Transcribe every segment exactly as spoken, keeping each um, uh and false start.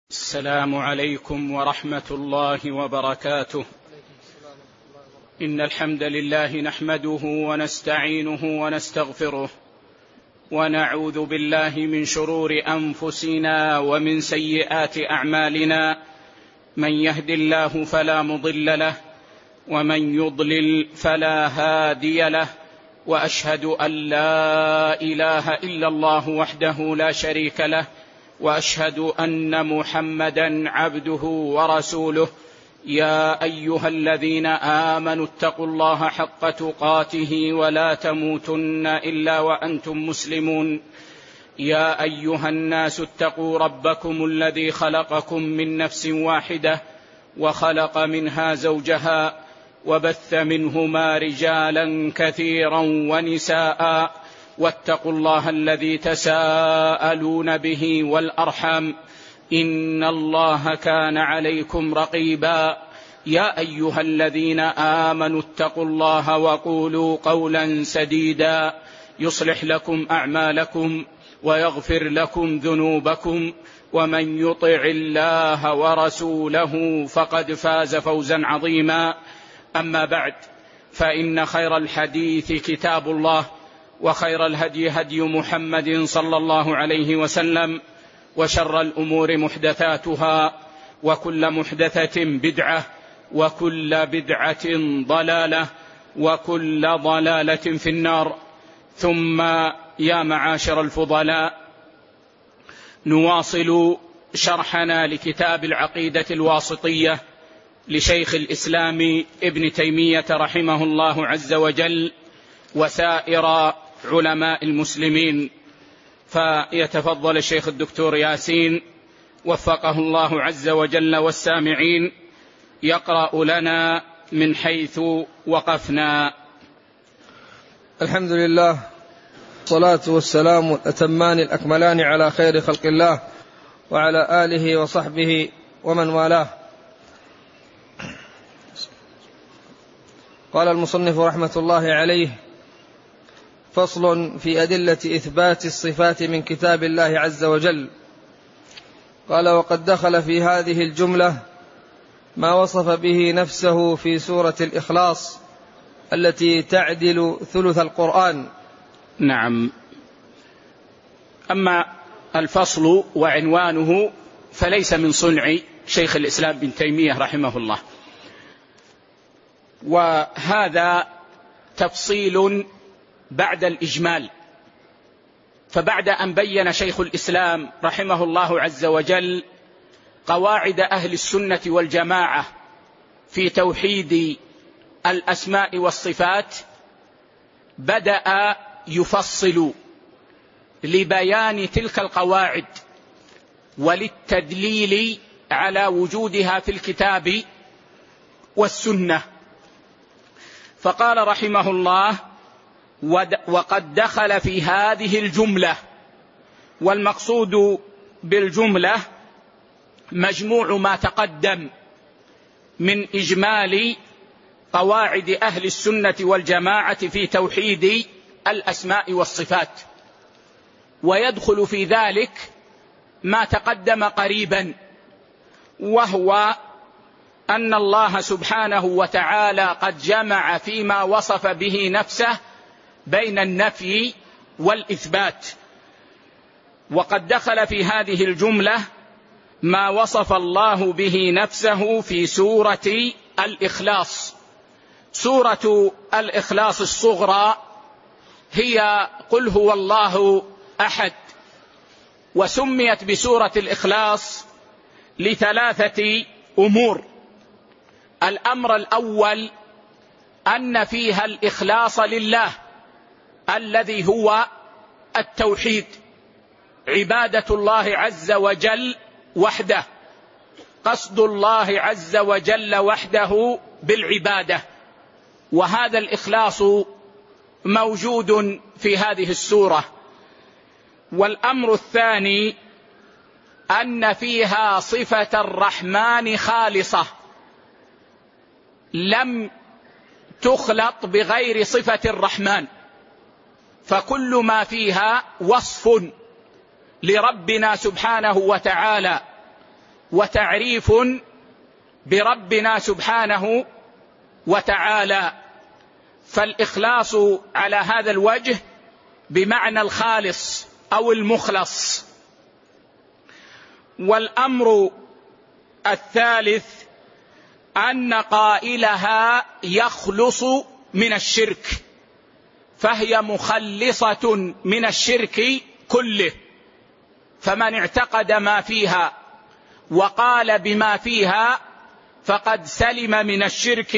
السلام عليكم ورحمة الله وبركاته. إن الحمد لله نحمده ونستعينه ونستغفره ونعوذ بالله من شرور أنفسنا ومن سيئات أعمالنا، من يهد الله فلا مضل له ومن يضلل فلا هادي له، وأشهد أن لا إله إلا الله وحده لا شريك له، وأشهد أن محمدا عبده ورسوله. يا أيها الذين آمنوا اتقوا الله حق تقاته ولا تموتن إلا وأنتم مسلمون. يا أيها الناس اتقوا ربكم الذي خلقكم من نفس واحدة وخلق منها زوجها وبث منهما رجالا كثيرا ونساء، واتقوا الله الذي تساءلون به والأرحام، إن الله كان عليكم رقيبا. يا أيها الذين آمنوا اتقوا الله وقولوا قولا سديدا يصلح لكم أعمالكم ويغفر لكم ذنوبكم، ومن يطع الله ورسوله فقد فاز فوزا عظيما. أما بعد، فإن خير الحديث كتاب الله، وخير الهدي هدي محمد صلى الله عليه وسلم، وشر الأمور محدثاتها، وكل محدثة بدعة، وكل بدعة ضلالة، وكل ضلالة في النار. ثم يا معاشر الفضلاء، نواصل شرحنا لكتاب العقيدة الواسطية لشيخ الإسلام ابن تيمية رحمه الله عز وجل وسائر علماء المسلمين. فيتفضل الشيخ الدكتور ياسين وفقه الله عز وجل والسامعين يقرأ لنا من حيث وقفنا. الحمد لله، الصلاة والسلام الأتمان الأكملان على خير خلق الله وعلى آله وصحبه ومن والاه. قال المصنف رحمة الله عليه: فصل في أدلة إثبات الصفات من كتاب الله عز وجل. قال: وقد دخل في هذه الجملة ما وصف به نفسه في سورة الإخلاص التي تعدل ثلث القرآن. نعم. أما الفصل وعنوانه فليس من صنع شيخ الإسلام ابن تيمية رحمه الله، وهذا تفصيل بعد الإجمال. فبعد أن بين شيخ الإسلام رحمه الله عز وجل قواعد أهل السنة والجماعة في توحيد الأسماء والصفات، بدأ يفصل لبيان تلك القواعد وللتدليل على وجودها في الكتاب والسنة. فقال رحمه الله: وقد دخل في هذه الجملة. والمقصود بالجملة مجموع ما تقدم من إجمال قواعد أهل السنة والجماعة في توحيد الأسماء والصفات، ويدخل في ذلك ما تقدم قريبا، وهو أن الله سبحانه وتعالى قد جمع فيما وصف به نفسه بين النفي والإثبات. وقد دخل في هذه الجملة ما وصف الله به نفسه في سورة الإخلاص. سورة الإخلاص الصغرى هي قل هو الله أحد، وسميت بسورة الإخلاص لثلاثة أمور. الأمر الأول أن فيها الإخلاص لله الذي هو التوحيد، عبادة الله عز وجل وحده، قصد الله عز وجل وحده بالعبادة، وهذا الإخلاص موجود في هذه السورة. والأمر الثاني أن فيها صفة الرحمن خالصة، لم تخلط بغير صفة الرحمن، فكل ما فيها وصف لربنا سبحانه وتعالى وتعريف بربنا سبحانه وتعالى. فالإخلاص على هذا الوجه بمعنى الخالص أو المخلص. والأمر الثالث أن قائلها يخلص من الشرك، فهي مخلصة من الشرك كله، فمن اعتقد ما فيها وقال بما فيها فقد سلم من الشرك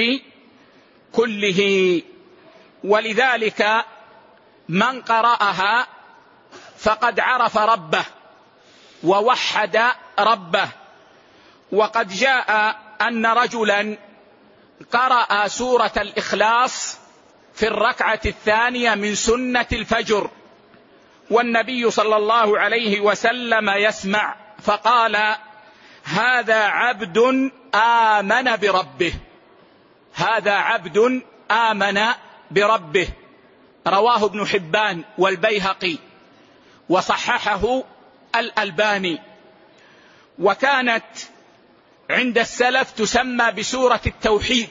كله. ولذلك من قرأها فقد عرف ربه ووحد ربه. وقد جاء أن رجلا قرأ سورة الإخلاص في الركعة الثانية من سنة الفجر، والنبي صلى الله عليه وسلم يسمع، فقال: هذا عبد آمن بربه، هذا عبد آمن بربه. رواه ابن حبان والبيهقي وصححه الألباني. وكانت عند السلف تسمى بسورة التوحيد،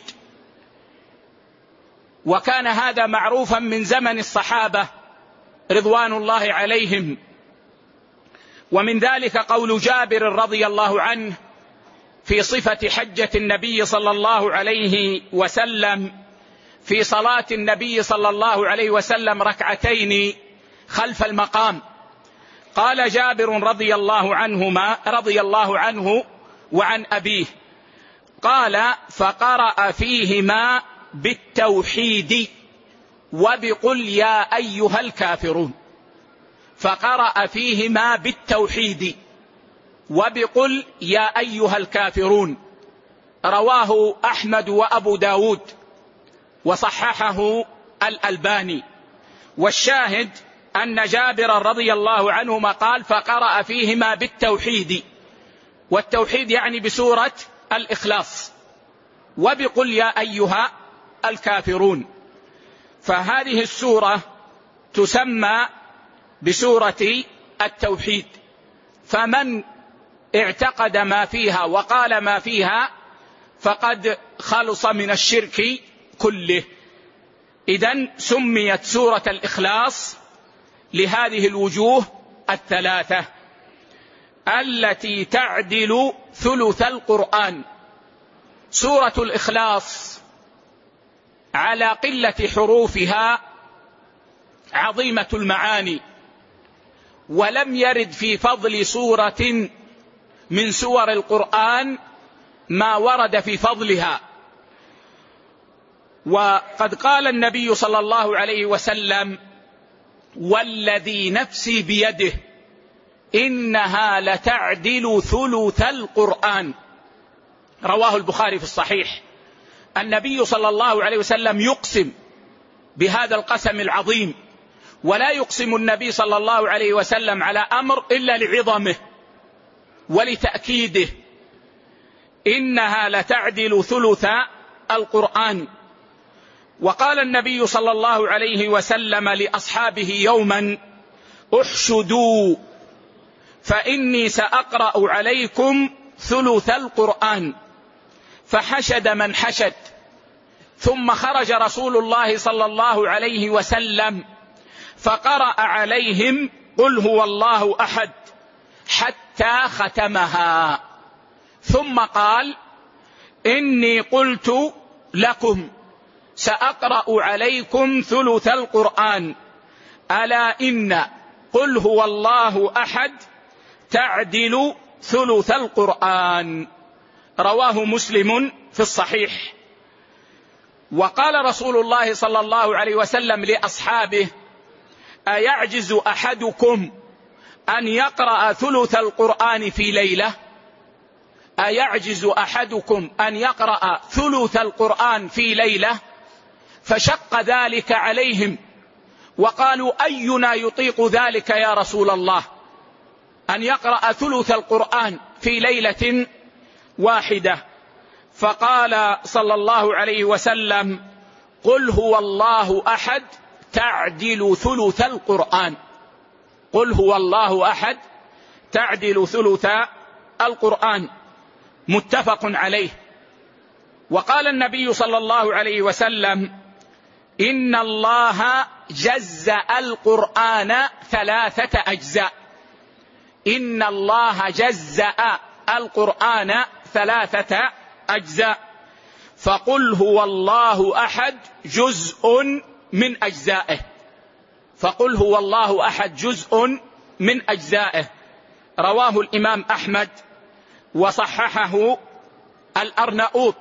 وكان هذا معروفا من زمن الصحابة رضوان الله عليهم. ومن ذلك قول جابر رضي الله عنه في صفة حجة النبي صلى الله عليه وسلم في صلاة النبي صلى الله عليه وسلم ركعتين خلف المقام. قال جابر رضي الله عنهما رضي الله عنه وعن أبيه، قال: فقرأ فيهما بالتوحيد وبقل يا أيها الكافرون. فقرأ فيهما بالتوحيد وبقل يا أيها الكافرون. رواه أحمد وأبو داود وصححه الألباني. والشاهد أن جابر رضي الله عنهما قال: فقرأ فيهما بالتوحيد، والتوحيد يعني بسورة الإخلاص، وبقل يا أيها الكافرون. فهذه السورة تسمى بسورة التوحيد، فمن اعتقد ما فيها وقال ما فيها فقد خلص من الشرك كله. إذن سميت سورة الإخلاص لهذه الوجوه الثلاثة التي تعدل ثلث القرآن. سورة الإخلاص على قلة حروفها عظيمة المعاني، ولم يرد في فضل سورة من سور القرآن ما ورد في فضلها. وقد قال النبي صلى الله عليه وسلم: والذي نفسي بيده إنها لتعدل ثلث القرآن. رواه البخاري في الصحيح. النبي صلى الله عليه وسلم يقسم بهذا القسم العظيم، ولا يقسم النبي صلى الله عليه وسلم على أمر إلا لعظمه ولتأكيده. إنها لتعدل ثلث القرآن. وقال النبي صلى الله عليه وسلم لأصحابه يوما: احشدوا فإني سأقرأ عليكم ثلث القرآن. فحشد من حشد، ثم خرج رسول الله صلى الله عليه وسلم فقرأ عليهم قل هو الله أحد حتى ختمها، ثم قال: إني قلت لكم سأقرأ عليكم ثلث القرآن، ألا إن قل هو الله أحد تعدل ثلث القرآن. رواه مسلم في الصحيح. وقال رسول الله صلى الله عليه وسلم لأصحابه: أيعجز أحدكم أن يقرأ ثلث القرآن في ليلة؟ أيعجز أحدكم أن يقرأ ثلث القرآن في ليلة؟ فشق ذلك عليهم، وقالوا: أينا يطيق ذلك يا رسول الله، أن يقرأ ثلث القرآن في ليلة واحدة؟ فقال صلى الله عليه وسلم: قل هو الله أحد تعدل ثلث القرآن. قل هو الله أحد تعدل ثلث القرآن. متفق عليه. وقال النبي صلى الله عليه وسلم: إن الله جزأ القرآن ثلاثة أجزاء. إن الله جزأ القرآن ثلاثة أجزاء، فقل هو الله أحد جزء من أجزائه. فقل هو الله أحد جزء من أجزائه. رواه الإمام أحمد وصححه الأرناؤوط.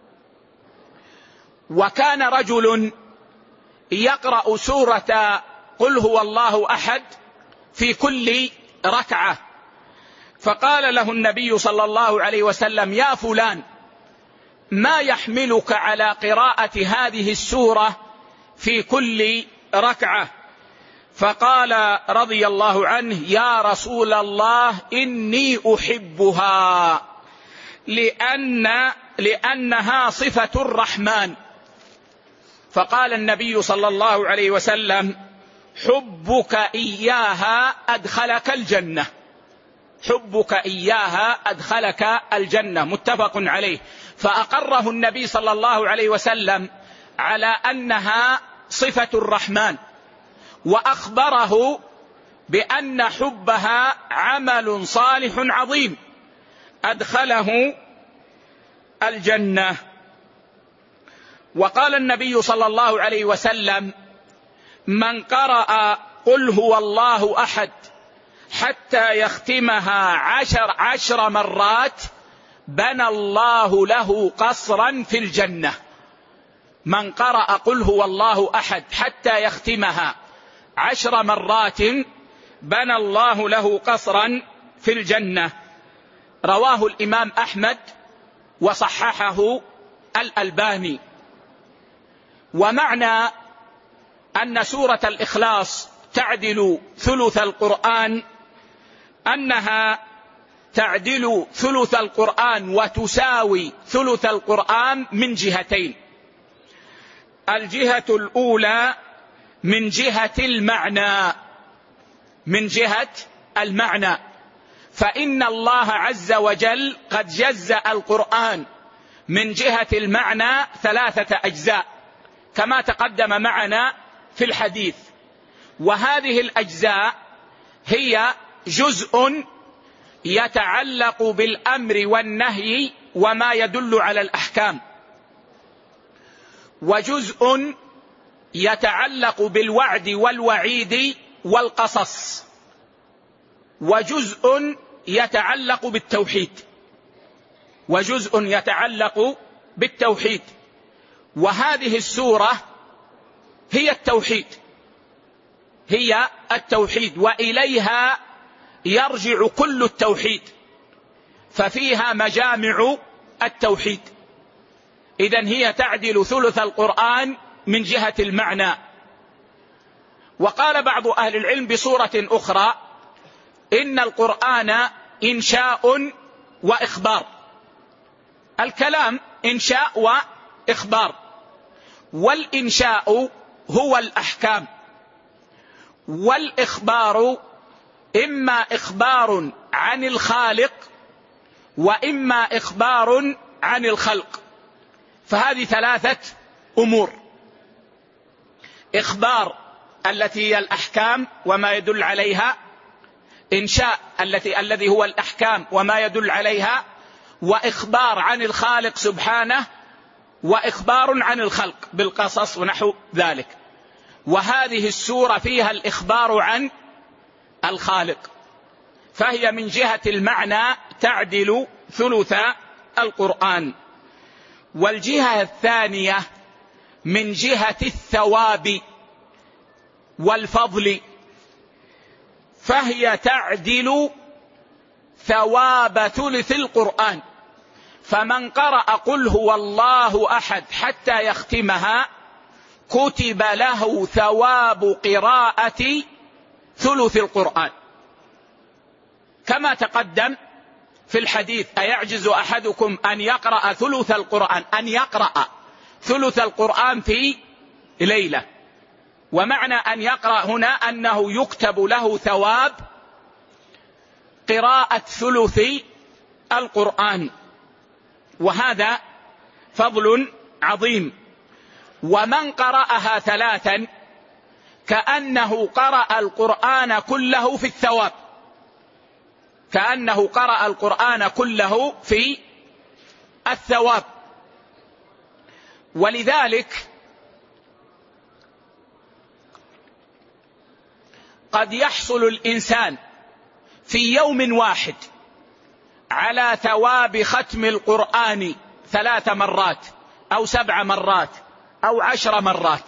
وكان رجل يقرأ سورة قل هو الله أحد في كل ركعة، فقال له النبي صلى الله عليه وسلم: يا فلان، ما يحملك على قراءة هذه السورة في كل ركعة؟ فقال رضي الله عنه: يا رسول الله، إني أحبها لأن لأنها صفة الرحمن. فقال النبي صلى الله عليه وسلم: حبك إياها أدخلك الجنة. حبك إياها أدخلك الجنة. متفق عليه. فأقره النبي صلى الله عليه وسلم على أنها صفة الرحمن، وأخبره بأن حبها عمل صالح عظيم أدخله الجنة. وقال النبي صلى الله عليه وسلم: من قرأ قل هو الله أحد حتى يختمها عشر, عشر مرات بنى الله له قصرا في الجنة. من قرأ قل هو الله أحد حتى يختمها عشر مرات بنى الله له قصرا في الجنة. رواه الإمام أحمد وصححه الألباني. ومعنى أن سورة الإخلاص تعدل ثلث القرآن أنها تعدل ثلث القرآن وتساوي ثلث القرآن من جهتين. الجهة الأولى من جهة المعنى، من جهة المعنى، فإن الله عز وجل قد جزأ القرآن من جهة المعنى ثلاثة أجزاء كما تقدم معنا في الحديث. وهذه الأجزاء هي جزء يتعلق بالأمر والنهي وما يدل على الأحكام، وجزء يتعلق بالوعد والوعيد والقصص، وجزء يتعلق بالتوحيد، وجزء يتعلق بالتوحيد. وهذه السورة هي التوحيد، هي التوحيد، وإليها يرجع كل التوحيد، ففيها مجامع التوحيد. إذن هي تعدل ثلث القرآن من جهة المعنى. وقال بعض أهل العلم بصورة أخرى: إن القرآن إنشاء وإخبار. الكلام إنشاء وإخبار، والإنشاء هو الأحكام، والإخبار إما إخبار عن الخالق وإما إخبار عن الخلق. فهذه ثلاثة أمور: إخبار التي هي الأحكام وما يدل عليها، إنشاء التي الذي هو الأحكام وما يدل عليها، وإخبار عن الخالق سبحانه، وإخبار عن الخلق بالقصص ونحو ذلك. وهذه السورة فيها الإخبار عن الخالق، فهي من جهة المعنى تعدل ثلث القرآن. والجهة الثانية من جهة الثواب والفضل، فهي تعدل ثواب ثلث القرآن. فمن قرأ قل هو الله أحد حتى يختمها كتب له ثواب قراءة ثلث القرآن، كما تقدم في الحديث: أيعجز أحدكم أن يقرأ ثلث القرآن أن يقرأ ثلث القرآن في ليلة. ومعنى أن يقرأ هنا أنه يكتب له ثواب قراءة ثلث القرآن. وهذا فضل عظيم. ومن قرأها ثلاثا كأنه قرأ القرآن كله في الثواب، كأنه قرأ القرآن كله في الثواب. ولذلك قد يحصل الإنسان في يوم واحد على ثواب ختم القرآن ثلاث مرات أو سبع مرات أو عشر مرات.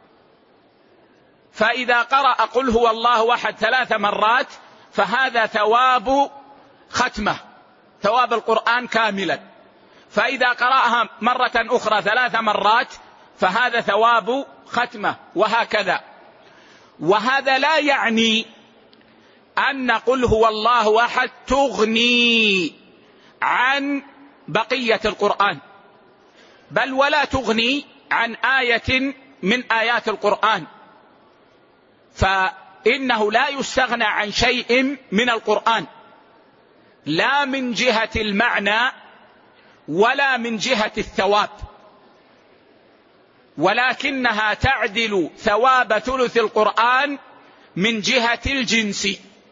فإذا قرأ قل هو الله أحد ثلاث مرات فهذا ثواب ختمة، ثواب القرآن كاملا. فإذا قرأها مرة أخرى ثلاث مرات فهذا ثواب ختمة، وهكذا. وهذا لا يعني أن قل هو الله أحد تغني عن بقية القرآن، بل ولا تغني عن آية من آيات القرآن، فإنه لا يستغنى عن شيء من القرآن، لا من جهة المعنى ولا من جهة الثواب، ولكنها تعدل ثواب ثلث القرآن من جهة الجنس.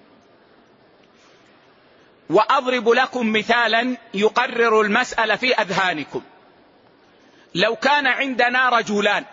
وأضرب لكم مثالا يقرر المسألة في أذهانكم. لو كان عندنا رجلان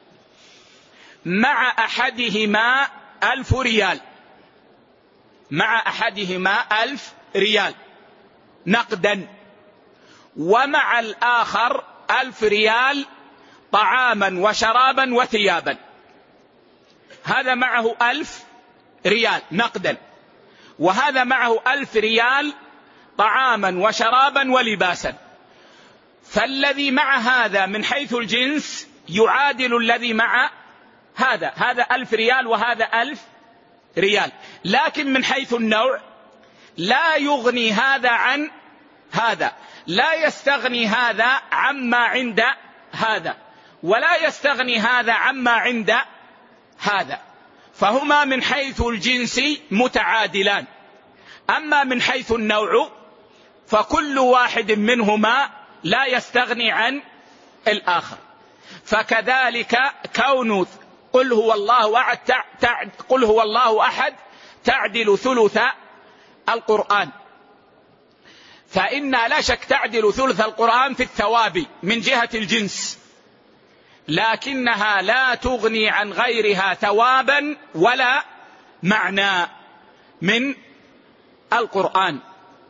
مع أحدهما ألف ريال، مع أحدهما ألف ريال نقدا، ومع الآخر ألف ريال طعاما وشرابا وثيابا، هذا معه ألف ريال نقدا، وهذا معه ألف ريال طعاما وشرابا ولباسا. فالذي مع هذا من حيث الجنس يعادل الذي مع هذا، هذا ألف ريال وهذا ألف ريال، لكن من حيث النوع لا يغني هذا عن هذا، لا يستغني هذا عما عند هذا، ولا يستغني هذا عما عند هذا، فهما من حيث الجنس متعادلان. أما من حيث النوع فكل واحد منهما لا يستغني عن الآخر. فكذلك كون قل هو الله أحد قل هو الله أحد تعدل ثلث القرآن، فإنها لا شك تعدل ثلث القرآن في الثواب من جهة الجنس، لكنها لا تغني عن غيرها ثوابا ولا معنى من القرآن.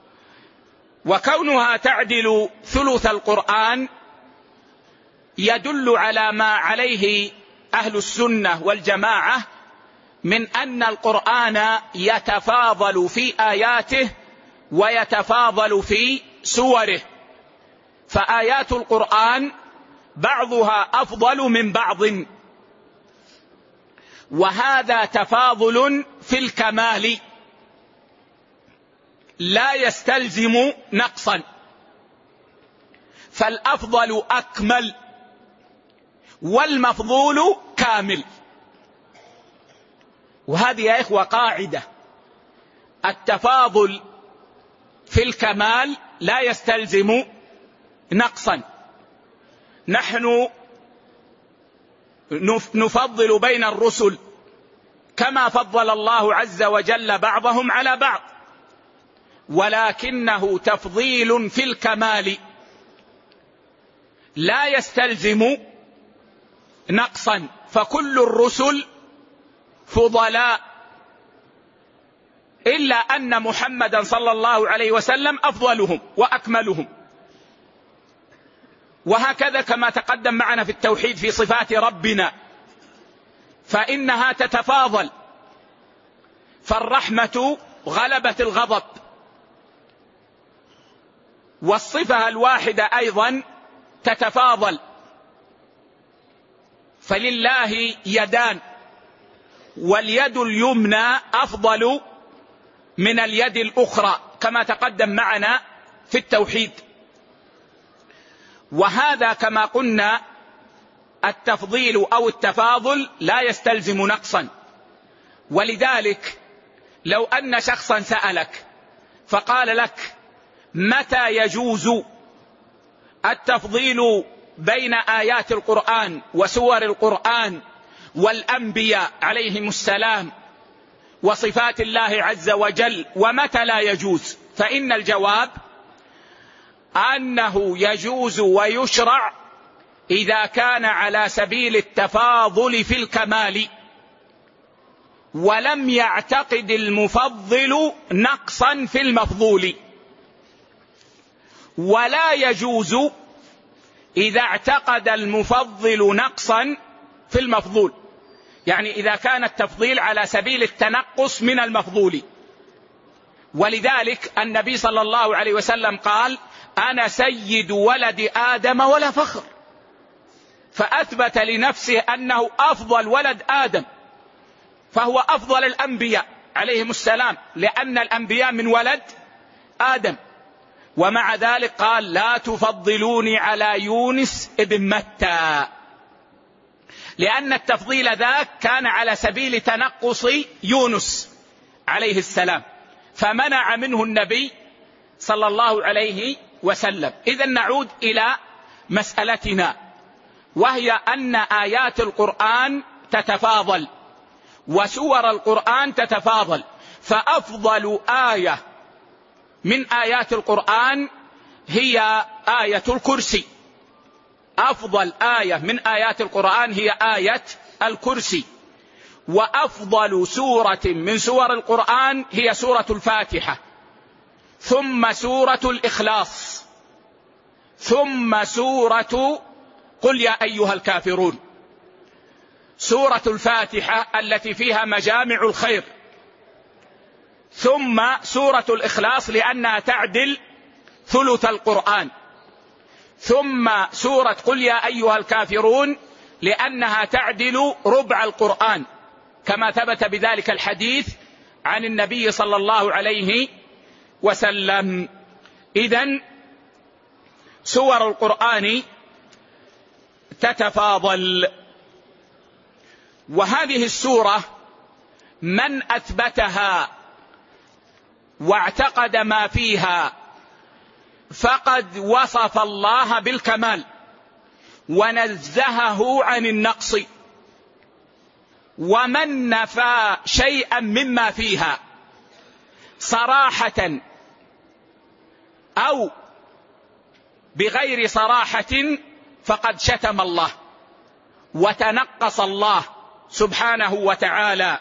وكونها تعدل ثلث القرآن يدل على ما عليه أهل السنة والجماعة من أن القرآن يتفاضل في آياته ويتفاضل في سوره، فآيات القرآن بعضها أفضل من بعض، وهذا تفاضل في الكمال لا يستلزم نقصا، فالأفضل أكمل والمفضول كامل. وهذه يا إخوة قاعدة، التفاضل في الكمال لا يستلزم نقصا. نحن نفضل بين الرسل كما فضل الله عز وجل بعضهم على بعض، ولكنه تفضيل في الكمال لا يستلزم نقصا، فكل الرسل فضلاء إلا أن محمدا صلى الله عليه وسلم أفضلهم وأكملهم. وهكذا كما تقدم معنا في التوحيد في صفات ربنا، فإنها تتفاضل، فالرحمة غلبت الغضب، والصفة الواحدة أيضا تتفاضل، فلله يدان واليد اليمنى أفضل من اليد الأخرى كما تقدم معنا في التوحيد. وهذا كما قلنا التفضيل أو التفاضل لا يستلزم نقصا. ولذلك لو أن شخصا سألك فقال لك متى يجوز التفضيل بين آيات القرآن وسور القرآن والأنبياء عليهم السلام وصفات الله عز وجل، ومتى لا يجوز؟ فإن الجواب أنه يجوز ويشرع إذا كان على سبيل التفاضل في الكمال، ولم يعتقد المفضل نقصا في المفضول، ولا يجوز إذا اعتقد المفضل نقصا في المفضول، يعني إذا كان التفضيل على سبيل التنقص من المفضول. ولذلك النبي صلى الله عليه وسلم قال: أنا سيد ولد آدم ولا فخر، فأثبت لنفسه أنه أفضل ولد آدم، فهو أفضل الأنبياء عليهم السلام، لأن الأنبياء من ولد آدم. ومع ذلك قال: لا تفضلوني على يونس ابن متى، لأن التفضيل ذاك كان على سبيل تنقص يونس عليه السلام، فمنع منه النبي صلى الله عليه وسلم. إذن نعود إلى مسألتنا، وهي أن آيات القرآن تتفاضل وسور القرآن تتفاضل، فأفضل آية من آيات القرآن هي آية الكرسي. أفضل آية من آيات القرآن هي آية الكرسي. وأفضل سورة من سور القرآن هي سورة الفاتحة، ثم سورة الإخلاص، ثم سورة قل يا أيها الكافرون. سورة الفاتحة التي فيها مجامع الخير، ثم سورة الإخلاص لأنها تعدل ثلث القرآن، ثم سورة قل يا أيها الكافرون لأنها تعدل ربع القرآن، كما ثبت بذلك الحديث عن النبي صلى الله عليه وسلم. إذن سور القرآن تتفاضل. وهذه السورة من أثبتها واعتقد ما فيها فقد وصف الله بالكمال ونزهه عن النقص، ومن نفى شيئا مما فيها صراحة أو بغير صراحة فقد شتم الله وتنقص الله سبحانه وتعالى.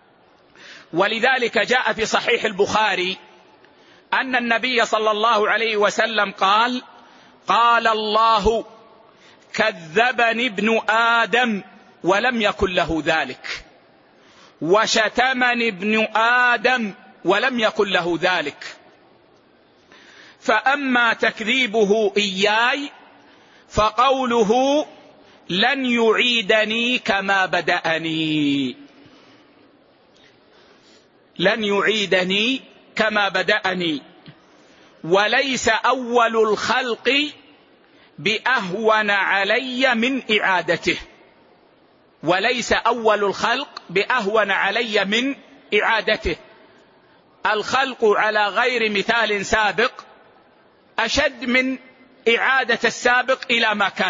ولذلك جاء في صحيح البخاري أن النبي صلى الله عليه وسلم قال: قال الله: كذبني ابن آدم ولم يكن له ذلك، وشتمني ابن آدم ولم يكن له ذلك، فأما تكذيبه إياي فقوله: لن يعيدني كما بدأني، لن يعيدني كما بدأني، وليس أول الخلق بأهون علي من إعادته، وليس أول الخلق بأهون علي من إعادته. الخلق على غير مثال سابق أشد من إعادة السابق إلى ما كان.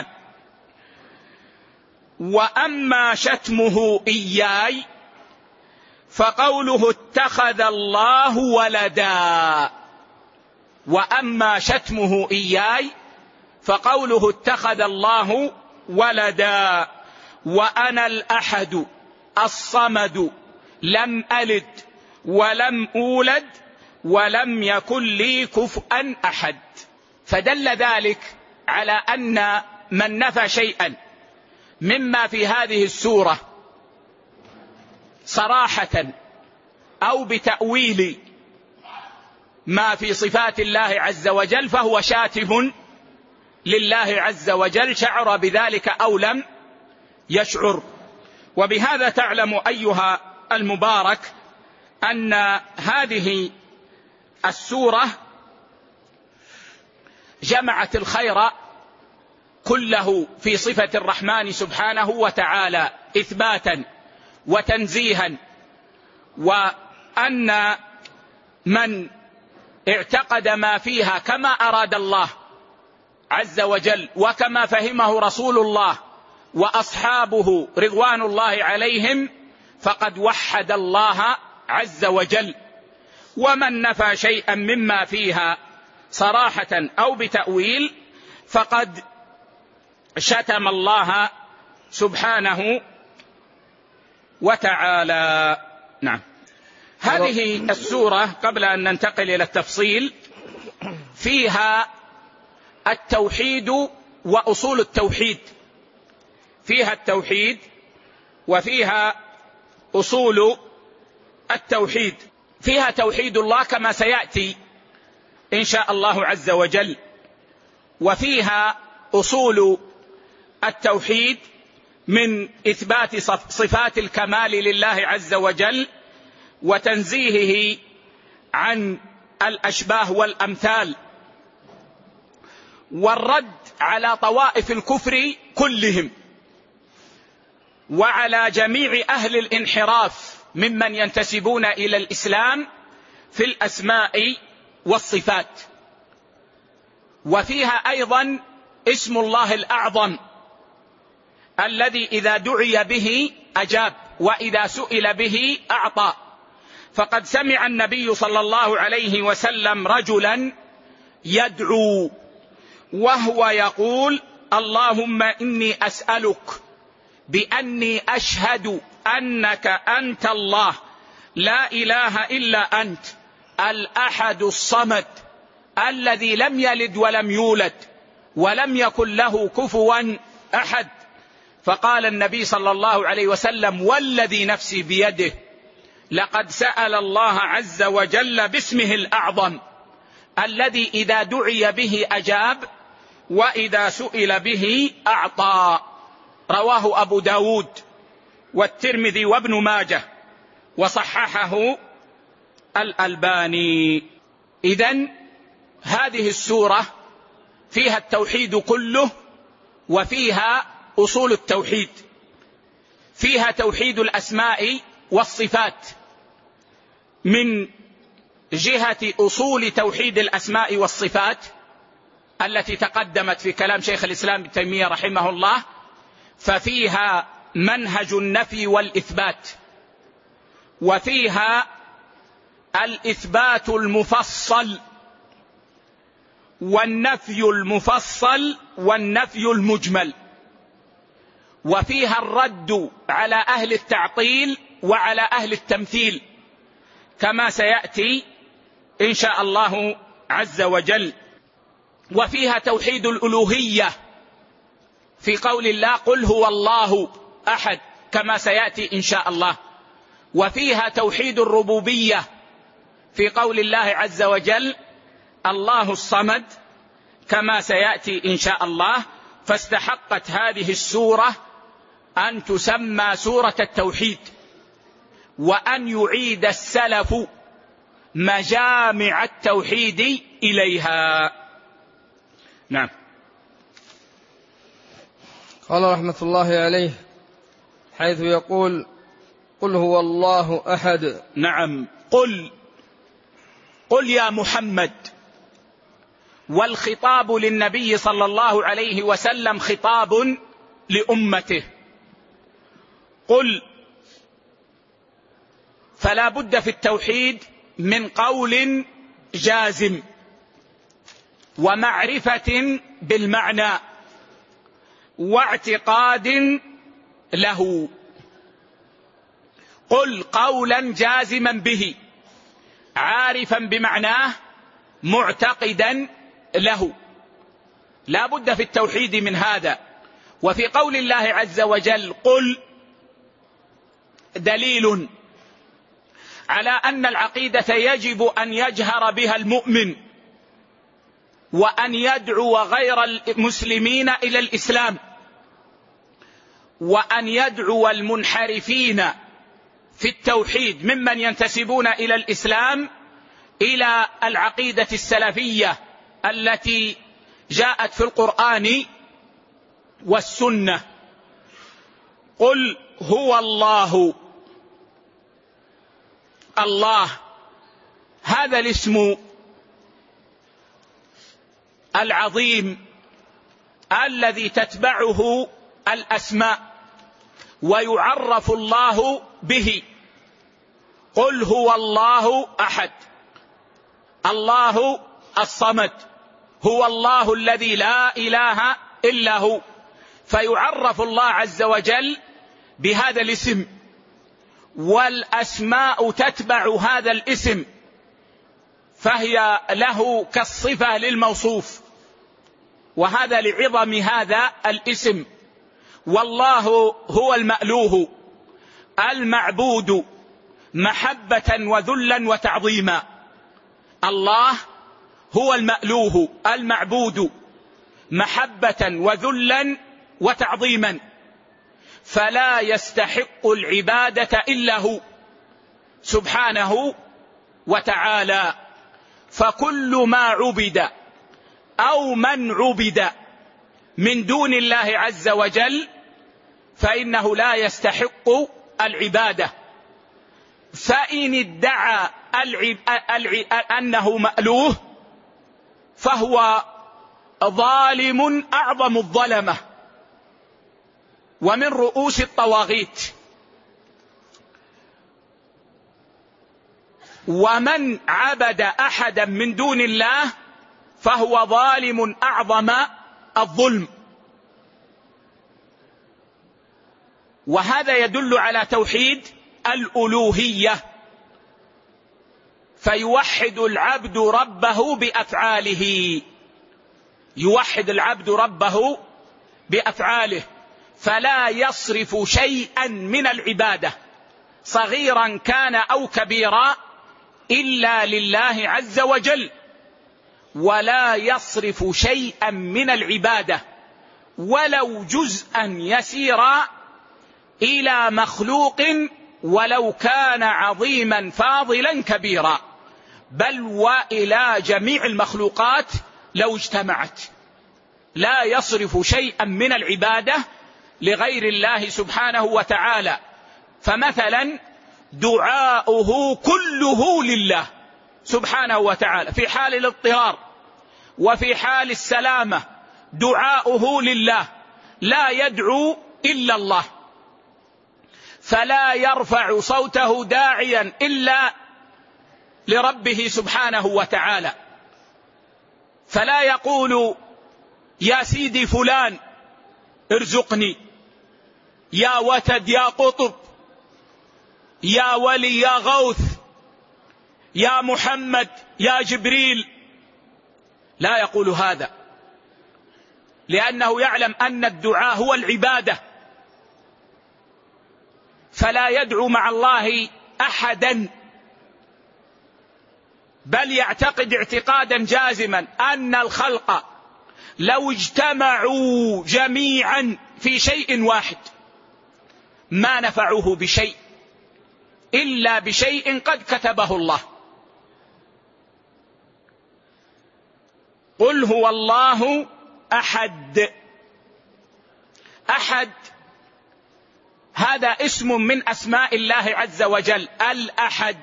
وأما شتمه إياي فقوله: اتخذ الله ولدا. وأما شتمه إياي فقوله: اتخذ الله ولدا. وأنا الأحد الصمد لم ألد ولم أولد ولم يكن لي كفءا أحد. فدل ذلك على أن من نفى شيئا مما في هذه السورة صراحة أو بتأويل ما في صفات الله عز وجل فهو شاتم لله عز وجل، شعر بذلك أو لم يشعر. وبهذا تعلم أيها المبارك أن هذه السورة جمعت الخير كله في صفة الرحمن سبحانه وتعالى إثباتا وتنزيها، وأن من اعتقد ما فيها كما أراد الله عز وجل وكما فهمه رسول الله وأصحابه رضوان الله عليهم فقد وحد الله عز وجل. ومن نفى شيئا مما فيها صراحة أو بتأويل فقد شتم الله سبحانه وتعالى. نعم. هذه السورة قبل أن ننتقل إلى التفصيل فيها التوحيد وأصول التوحيد، فيها التوحيد وفيها أصول التوحيد. فيها توحيد الله كما سيأتي إن شاء الله عز وجل، وفيها أصول التوحيد من إثبات صفات الكمال لله عز وجل وتنزيهه عن الأشباه والأمثال، والرد على طوائف الكفر كلهم وعلى جميع أهل الانحراف ممن ينتسبون إلى الإسلام في الأسماء والصفات. وفيها أيضا اسم الله الأعظم الذي إذا دعي به أجاب وإذا سئل به أعطى. فقد سمع النبي صلى الله عليه وسلم رجلا يدعو وهو يقول: اللهم إني أسألك بأني أشهد أنك أنت الله لا إله إلا أنت الأحد الصمد الذي لم يلد ولم يولد ولم يكن له كفوا أحد. فقال النبي صلى الله عليه وسلم: والذي نفسي بيده لقد سأل الله عز وجل باسمه الأعظم الذي إذا دعي به أجاب وإذا سئل به أعطى. رواه أبو داود والترمذي وابن ماجه وصححه الألباني. إذن هذه السورة فيها التوحيد كله وفيها أصول التوحيد. فيها توحيد الأسماء والصفات من جهة أصول توحيد الأسماء والصفات التي تقدمت في كلام شيخ الإسلام ابن تيمية رحمه الله، ففيها منهج النفي والإثبات، وفيها الإثبات المفصل والنفي المفصل والنفي المجمل، وفيها الرد على أهل التعطيل وعلى أهل التمثيل كما سيأتي إن شاء الله عز وجل. وفيها توحيد الألوهية في قول الله: قل هو الله أحد كما سيأتي إن شاء الله. وفيها توحيد الربوبية في قول الله عز وجل: الله الصمد كما سيأتي إن شاء الله. فاستحقت هذه السورة أن تسمى سورة التوحيد، وأن يعيد السلف مجامع التوحيد إليها. نعم. قال رحمة الله عليه حيث يقول: قل هو الله أحد. نعم. قل قل يا محمد، والخطاب للنبي صلى الله عليه وسلم خطاب لأمته. قل، فلا بد في التوحيد من قول جازم ومعرفة بالمعنى واعتقاد له. قل قولا جازما به عارفا بمعناه معتقدا له. لا بد في التوحيد من هذا. وفي قول الله عز وجل قل دليل على أن العقيدة يجب أن يجهر بها المؤمن وأن يدعو غير المسلمين إلى الإسلام، وأن يدعو المنحرفين في التوحيد ممن ينتسبون إلى الإسلام إلى العقيدة السلفية التي جاءت في القرآن والسنة. قل هو الله. الله هذا الاسم العظيم الذي تتبعه الأسماء ويعرف الله به. قل هو الله أحد، الله الصمد، هو الله الذي لا إله إلا هو، فيعرف الله عز وجل بهذا الاسم، والأسماء تتبع هذا الاسم، فهي له كالصفة للموصوف، وهذا لعظم هذا الاسم. والله هو المألوه المعبود محبة وذلا وتعظيما. الله هو المألوه المعبود محبة وذلا وتعظيما، فلا يستحق العبادة إلا هو سبحانه وتعالى. فكل ما عبد أو من عبد من دون الله عز وجل فإنه لا يستحق العبادة. فإن ادعى العب... الع... أنه مألوه فهو ظالم أعظم الظلمة ومن رؤوس الطواغيت. ومن عبد أحدا من دون الله فهو ظالم أعظم الظلم. وهذا يدل على توحيد الألوهية، فيوحد العبد ربه بأفعاله، يوحد العبد ربه بأفعاله، فلا يصرف شيئا من العبادة صغيرا كان أو كبيرا إلا لله عز وجل، ولا يصرف شيئا من العبادة ولو جزءا يسيرا إلى مخلوق ولو كان عظيما فاضلا كبيرا، بل وإلى جميع المخلوقات لو اجتمعت. لا يصرف شيئا من العبادة لغير الله سبحانه وتعالى. فمثلا دعاؤه كله لله سبحانه وتعالى في حال الاضطرار وفي حال السلامة، دعاؤه لله، لا يدعو إلا الله، فلا يرفع صوته داعيا إلا لربه سبحانه وتعالى، فلا يقول يا سيدي فلان ارزقني، يا وتد يا قطب، يا ولي يا غوث، يا محمد يا جبريل، لا يقول هذا، لأنه يعلم أن الدعاء هو العبادة، فلا يدعو مع الله أحدا، بل يعتقد اعتقادا جازما أن الخلق لو اجتمعوا جميعا في شيء واحد ما نفعوه بشيء إلا بشيء قد كتبه الله. قل هو الله أحد. أحد هذا اسم من أسماء الله عز وجل، الأحد،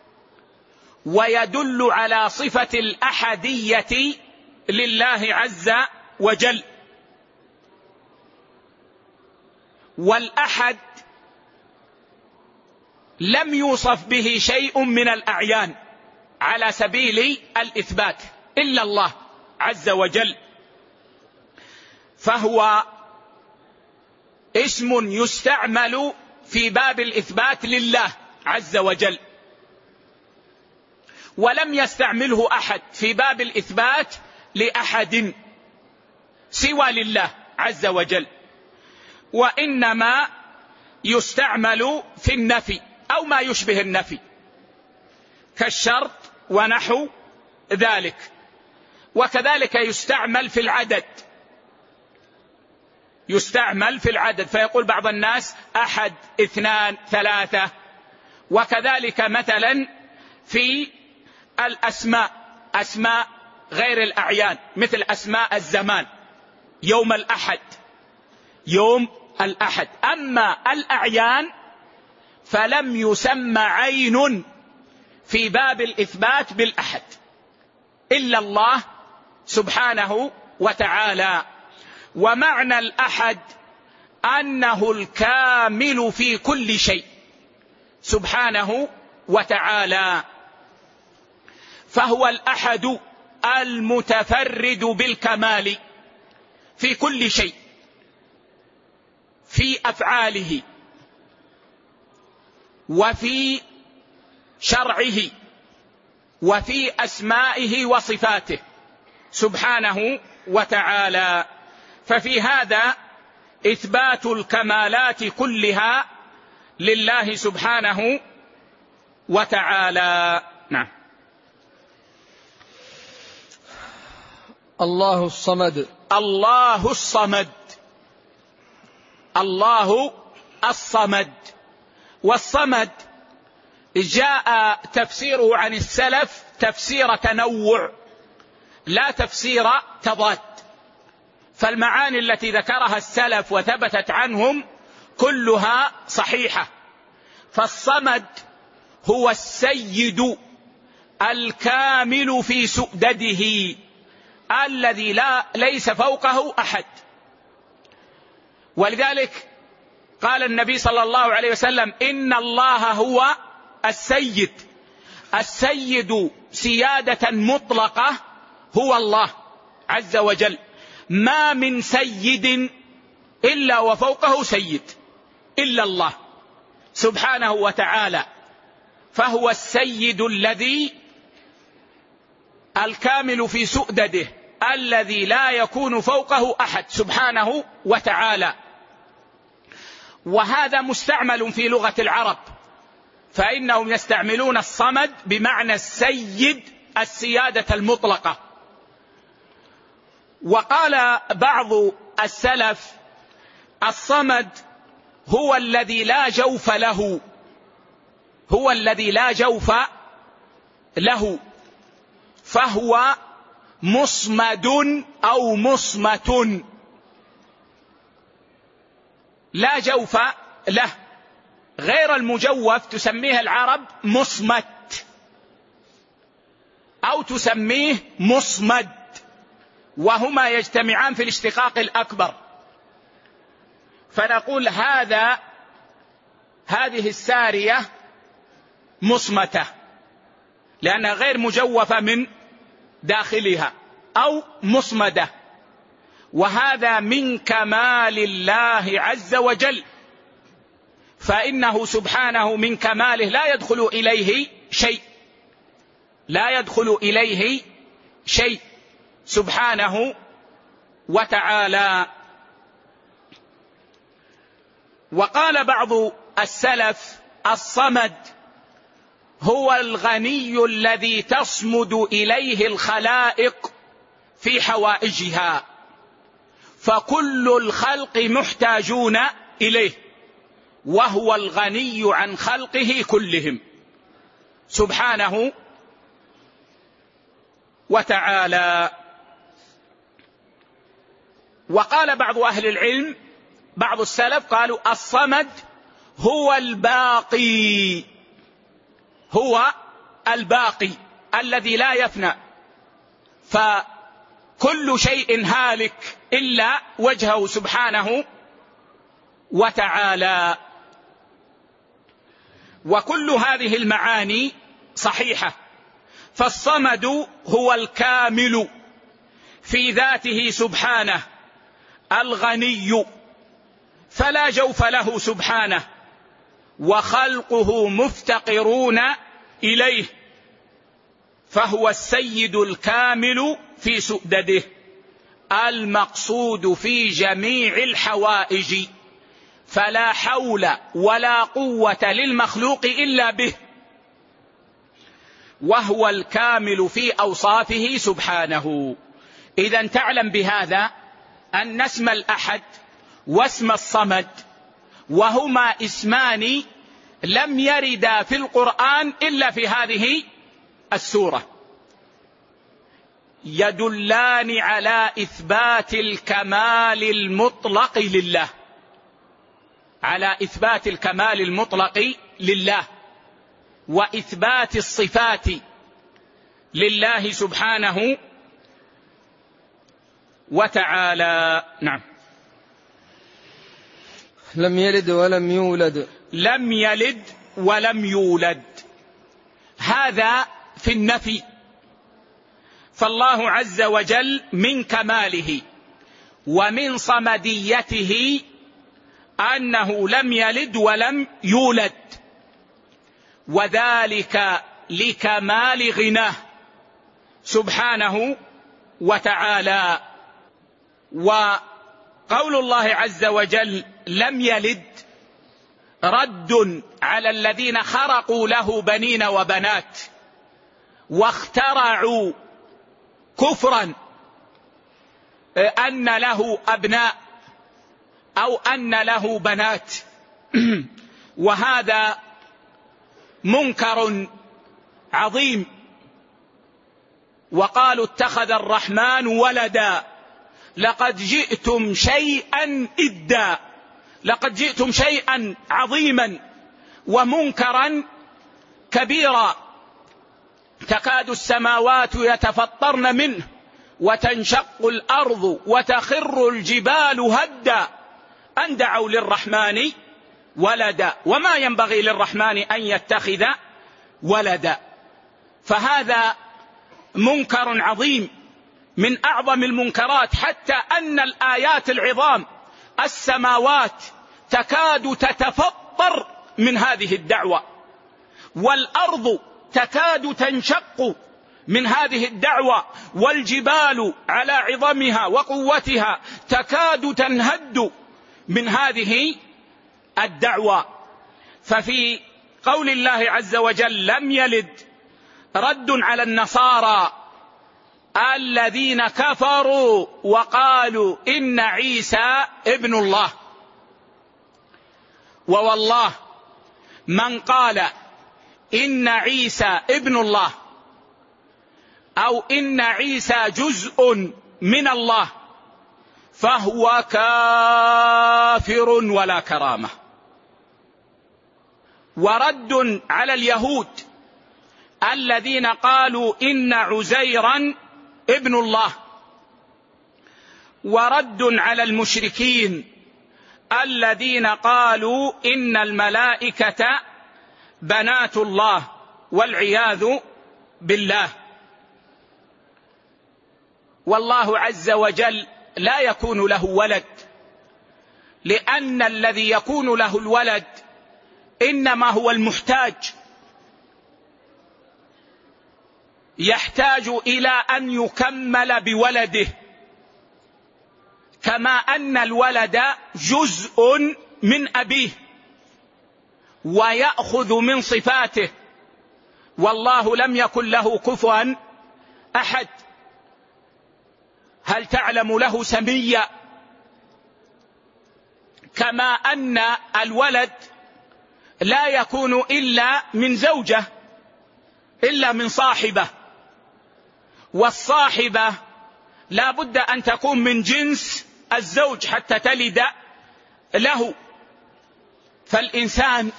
ويدل على صفة الأحدية لله عز وجل. والأحد لم يوصف به شيء من الأعيان على سبيل الإثبات إلا الله عز وجل، فهو اسم يستعمل في باب الإثبات لله عز وجل، ولم يستعمله أحد في باب الإثبات لأحد سوى لله عز وجل، وإنما يستعمل في النفي أو ما يشبه النفي كالشرط ونحو ذلك. وكذلك يستعمل في العدد، يستعمل في العدد فيقول بعض الناس أحد، اثنان، ثلاثة. وكذلك مثلا في الأسماء، أسماء غير الأعيان، مثل أسماء الزمان، يوم الأحد، يوم الأحد. أما الأعيان فلم يسمى عين في باب الإثبات بالأحد إلا الله سبحانه وتعالى. ومعنى الأحد أنه الكامل في كل شيء سبحانه وتعالى، فهو الأحد المتفرد بالكمال في كل شيء، في أفعاله وفي شرعه وفي أسمائه وصفاته سبحانه وتعالى. ففي هذا إثبات الكمالات كلها لله سبحانه وتعالى. نعم. الله الصمد. الله الصمد، الله الصمد. والصمد جاء تفسيره عن السلف تفسير تنوع لا تفسير تضاد، فالمعاني التي ذكرها السلف وثبتت عنهم كلها صحيحة. فالصمد هو السيد الكامل في سؤدده الذي لا ليس فوقه أحد. ولذلك قال النبي صلى الله عليه وسلم: إن الله هو السيد. السيد سيادة مطلقة هو الله عز وجل، ما من سيد إلا وفوقه سيد إلا الله سبحانه وتعالى، فهو السيد الذي الكامل في سؤدده الذي لا يكون فوقه أحد سبحانه وتعالى. وهذا مستعمل في لغة العرب، فإنهم يستعملون الصمد بمعنى السيد السيادة المطلقة. وقال بعض السلف: الصمد هو الذي لا جوف له، هو الذي لا جوف له، فهو مصمد أو مصمت لا جوف له. غير المجوف تسميه العرب مصمت أو تسميه مصمد، وهما يجتمعان في الاشتقاق الأكبر. فنقول هذا هذه السارية مصمتة لأنها غير مجوفة من داخلها، أو مصمدة. وهذا من كمال الله عز وجل، فإنه سبحانه من كماله لا يدخل إليه شيء، لا يدخل إليه شيء سبحانه وتعالى. وقال بعض السلف: الصمد هو الغني الذي تصمد إليه الخلائق في حوائجها، فكل الخلق محتاجون إليه، وهو الغني عن خلقه كلهم سبحانه وتعالى. وقال بعض أهل العلم، بعض السلف قالوا: الصمد هو الباقي، هو الباقي الذي لا يفنى، فكل شيء هالك إلا وجهه سبحانه وتعالى. وكل هذه المعاني صحيحة. فالصمد هو الكامل في ذاته سبحانه، الغني فلا جوف له سبحانه، وخلقه مفتقرون إليه، فهو السيد الكامل في سؤدده المقصود في جميع الحوائج، فلا حول ولا قوة للمخلوق إلا به، وهو الكامل في أوصافه سبحانه. إذن تعلم بهذا أن اسم الأحد واسم الصمد وهما اسمان لم يردا في القرآن إلا في هذه السورة، يدلان على إثبات الكمال المطلق لله، على إثبات الكمال المطلق لله، وإثبات الصفات لله سبحانه وتعالى. نعم. لم يلد ولم يولد. لم يلد ولم يولد، هذا في النفي. فالله عز وجل من كماله ومن صمديته أنه لم يلد ولم يولد، وذلك لكمال غناه سبحانه وتعالى. وقول الله عز وجل لم يلد رد على الذين خرقوا له بنين وبنات واخترعوا كفرا أن له أبناء أو أن له بنات، وهذا منكر عظيم. وقالوا اتخذ الرحمن ولدا لقد جئتم شيئا إدا، لقد جئتم شيئا عظيما ومنكرا كبيرا، تكاد السماوات يتفطرن منه وتنشق الأرض وتخر الجبال هدا أن دعوا للرحمن ولدا وما ينبغي للرحمن أن يتخذ ولدا. فهذا منكر عظيم من أعظم المنكرات، حتى أن الآيات العظام السماوات تكاد تتفطر من هذه الدعوة، والأرض تكاد تنشق من هذه الدعوة، والجبال على عظمها وقوتها تكاد تنهد من هذه الدعوة. ففي قول الله عز وجل لم يلد رد على النصارى الذين كفروا وقالوا إن عيسى ابن الله. ووالله من قال إن عيسى ابن الله أو إن عيسى جزء من الله فهو كافر ولا كرامة. ورد على اليهود الذين قالوا إن عزيرا ابن الله، ورد على المشركين الذين قالوا إن الملائكة بنات الله والعياذ بالله. والله عز وجل لا يكون له ولد، لأن الذي يكون له الولد إنما هو المحتاج، يحتاج إلى أن يكمل بولده، كما أن الولد جزء من أبيه ويأخذ من صفاته، والله لم يكن له كفوا أحد. هل تعلم له سميا؟ كما أن الولد لا يكون إلا من زوجة، إلا من صاحبة، والصاحبة لا بد أن تكون من جنس الزوج حتى تلد له. فالإنسان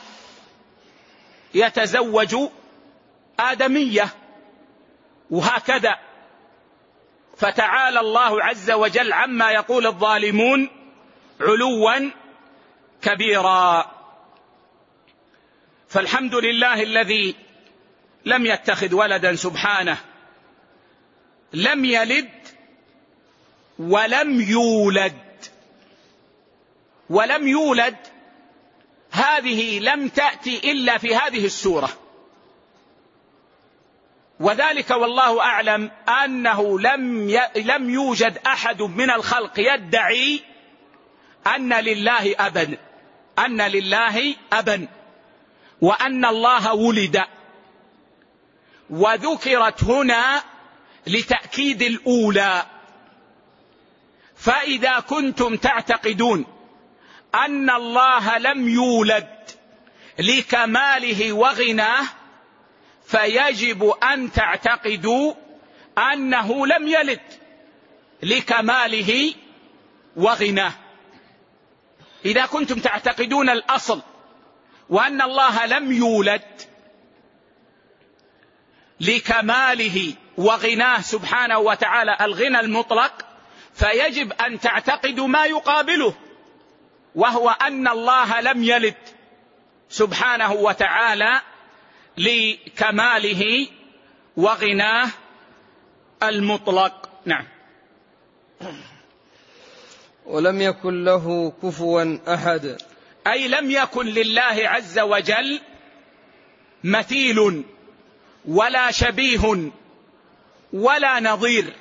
يتزوج آدمية وهكذا. فتعالى الله عز وجل عما يقول الظالمون علوا كبيرا. فالحمد لله الذي لم يتخذ ولدا سبحانه، لم يلد ولم يولد. ولم يولد هذه لم تأتي إلا في هذه السورة، وذلك والله أعلم أنه لم لم يوجد أحد من الخلق يدعي أن لله أبا، أن لله أبا وأن الله ولد. وذكرت هنا لتأكيد الأولى. فإذا كنتم تعتقدون أن الله لم يولد لكماله وغناه، فيجب أن تعتقدوا أنه لم يلد لكماله وغناه. إذا كنتم تعتقدون الأصل وأن الله لم يولد لكماله وغناه سبحانه وتعالى الغنى المطلق، فيجب أن تعتقدوا ما يقابله، وهو أن الله لم يلد سبحانه وتعالى لكماله وغناه المطلق. نعم. ولم يكن له كفوا أحد، أي لم يكن لله عز وجل مثيل ولا شبيه ولا نظير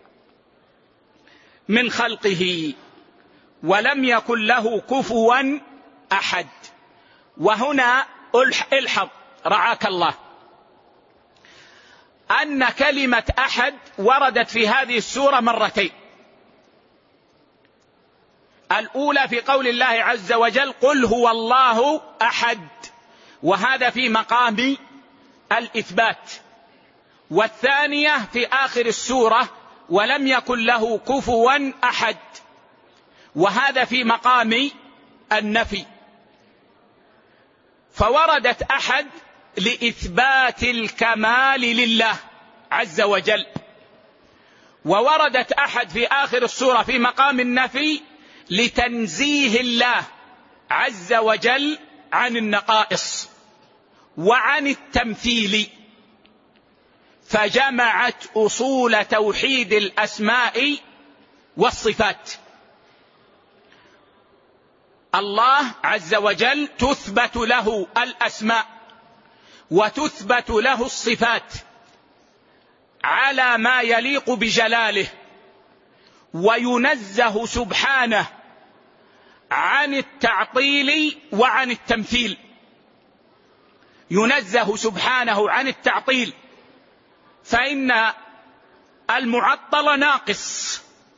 من خلقه، ولم يكن له كفوا أحد. وهنا الحظ رعاك الله أن كلمة أحد وردت في هذه السورة مرتين. الأولى في قول الله عز وجل قل هو الله أحد، وهذا في مقام الإثبات. والثانية في آخر السورة ولم يكن له كفوا أحد، وهذا في مقام النفي. فوردت أحد لإثبات الكمال لله عز وجل، ووردت أحد في آخر السورة في مقام النفي لتنزيه الله عز وجل عن النقائص وعن التمثيل، فجمعت أصول توحيد الأسماء والصفات. الله عز وجل تثبت له الأسماء وتثبت له الصفات على ما يليق بجلاله، وينزه سبحانه عن التعطيل وعن التمثيل. ينزه سبحانه عن التعطيل، فإن المعطل ناقص،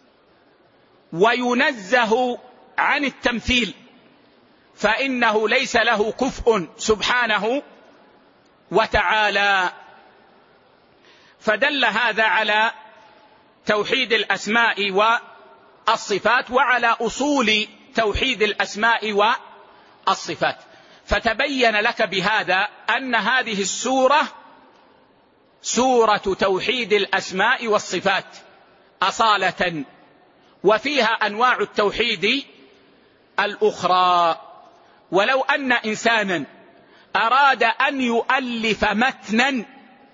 وينزه عن التمثيل فإنه ليس له كفء سبحانه وتعالى. فدل هذا على توحيد الأسماء والصفات وعلى أصول توحيد الأسماء والصفات. فتبين لك بهذا أن هذه السورة سورة توحيد الأسماء والصفات أصالة، وفيها أنواع التوحيد الأخرى. ولو أن إنسانا أراد أن يؤلف متنا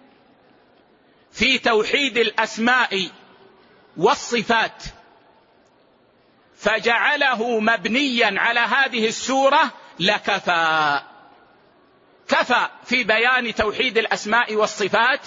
في توحيد الأسماء والصفات فجعله مبنيا على هذه السورة لكفى، كفى في بيان توحيد الأسماء والصفات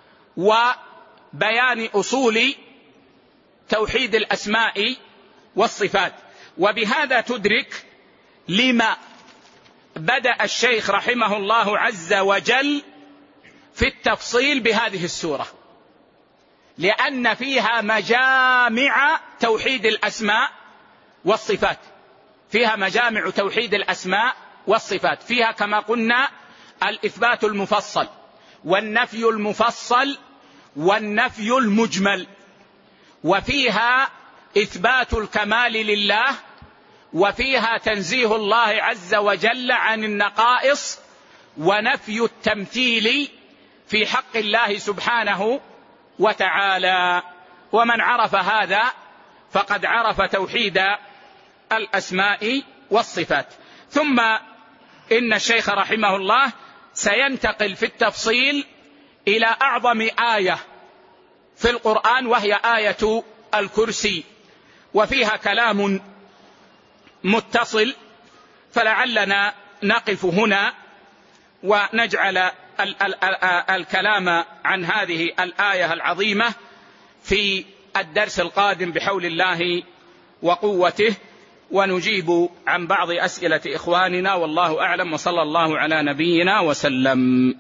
وبيان أصول توحيد الأسماء والصفات. وبهذا تدرك لما بدأ الشيخ رحمه الله عز وجل في التفصيل بهذه السورة، لأن فيها مجامع توحيد الأسماء والصفات، فيها مجامع توحيد الأسماء والصفات، فيها كما قلنا الإثبات المفصل والنفي المفصل والنفي المجمل، وفيها إثبات الكمال لله، وفيها تنزيه الله عز وجل عن النقائص ونفي التمثيل في حق الله سبحانه وتعالى. ومن عرف هذا فقد عرف توحيد الأسماء والصفات. ثم إن الشيخ رحمه الله سينتقل في التفصيل إلى أعظم آية في القرآن، وهي آية الكرسي، وفيها كلام متصل، فلعلنا نقف هنا ونجعل ال ال ال الكلام عن هذه الآية العظيمة في الدرس القادم بحول الله وقوته، ونجيب عن بعض أسئلة إخواننا، والله أعلم، وصلى الله على نبينا وسلم.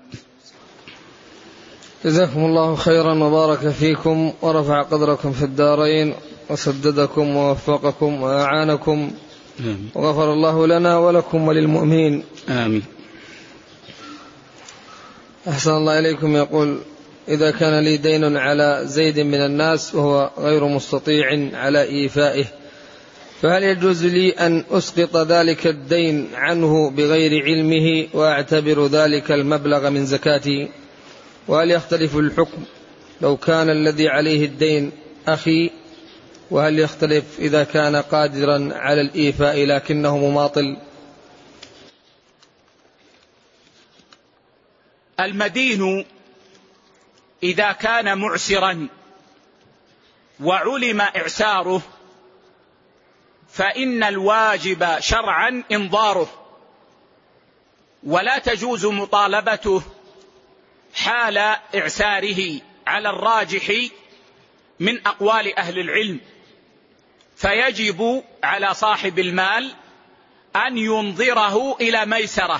جزاكم الله خيرا وبارك فيكم ورفع قدركم في الدارين وسددكم ووفقكم وأعانكم، وغفر الله لنا ولكم وللمؤمنين آمين. أحسن الله إليكم. يقول: إذا كان لي دين على زيد من الناس وهو غير مستطيع على إيفائه، فهل يجوز لي أن أسقط ذلك الدين عنه بغير علمه وأعتبر ذلك المبلغ من زكاتي؟ وهل يختلف الحكم لو كان الذي عليه الدين أخي وهل يختلف إذا كان قادرا على الإيفاء لكنه مماطل؟ المدين إذا كان معسرا وعلم إعساره فإن الواجب شرعا إنظاره، ولا تجوز مطالبته حال إعساره على الراجح من أقوال أهل العلم، فيجب على صاحب المال أن ينظره إلى ميسرة.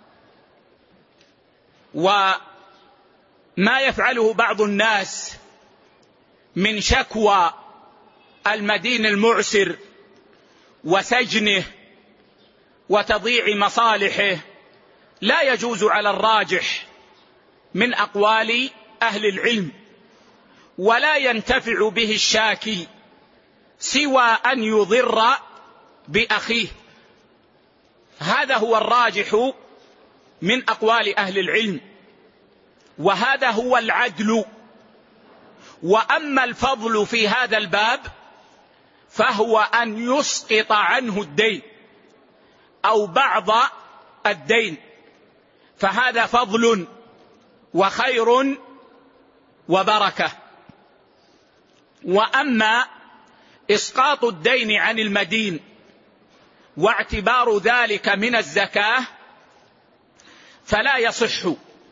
وما يفعله بعض الناس من شكوى المدين المعسر وسجنه وتضييع مصالحه لا يجوز على الراجح من أقوال أهل العلم، ولا ينتفع به الشاكي سوى أن يضر بأخيه. هذا هو الراجح من أقوال أهل العلم، وهذا هو العدل. وأما الفضل في هذا الباب فهو أن يسقط عنه الدين أو بعض الدين، فهذا فضل وخير وبركة. وأما إسقاط الدين عن المدين واعتبار ذلك من الزكاة فلا يصح،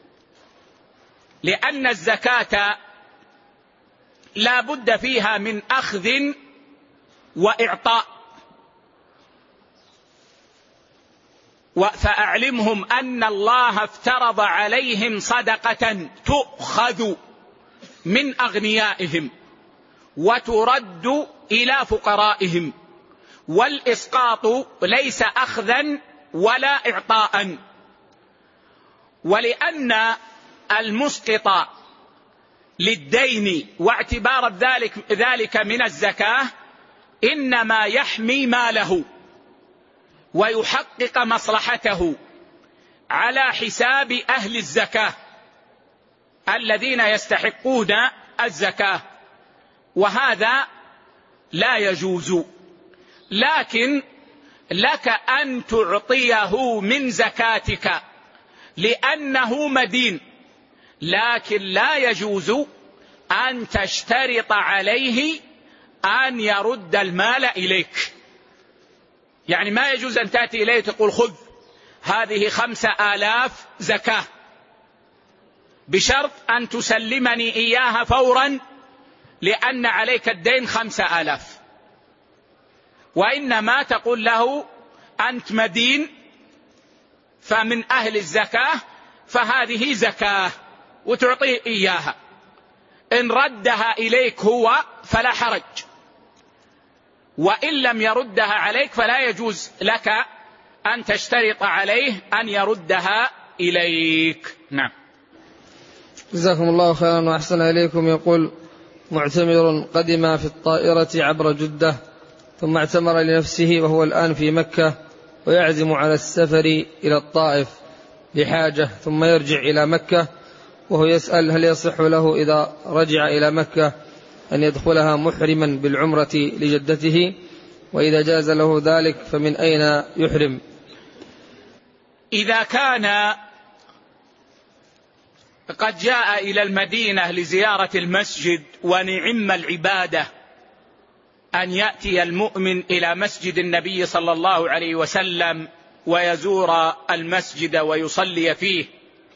لأن الزكاة لا بد فيها من أخذ وإعطاء. فأعلمهم أن الله افترض عليهم صدقة تؤخذ من أغنيائهم وترد إلى فقرائهم، والإسقاط ليس أخذا ولا إعطاء. ولأن المسقط للدين واعتبار ذلك, ذلك من الزكاة إنما يحمي ماله ويحقق مصلحته على حساب أهل الزكاة الذين يستحقون الزكاة، وهذا لا يجوز. لكن لك أن تعطيه من زكاتك لأنه مدين، لكن لا يجوز أن تشترط عليه أن يرد المال إليك. يعني ما يجوز أن تأتي إليه تقول خذ هذه خمسة آلاف زكاة بشرط أن تسلمني إياها فورا لأن عليك الدين خمسة آلاف، وإنما تقول له أنت مدين فمن أهل الزكاة فهذه زكاة وتعطيه إياها، إن ردها إليك هو فلا حرج، وإن لم يردها عليك فلا يجوز لك أن تشترط عليه أن يردها إليك. نعم. جزاكم الله خيرا وأحسن إليكم. يقول معتمر قدم في الطائرة عبر جدة ثم اعتمر لنفسه وهو الآن في مكة ويعزم على السفر إلى الطائف لحاجة ثم يرجع إلى مكة، وهو يسأل هل يصح له إذا رجع إلى مكة أن يدخلها محرما بالعمرة لجدته، وإذا جاز له ذلك فمن أين يحرم؟ إذا كان قد جاء إلى المدينة لزيارة المسجد ونعم العبادة أن يأتي المؤمن إلى مسجد النبي صلى الله عليه وسلم ويزور المسجد ويصلي فيه،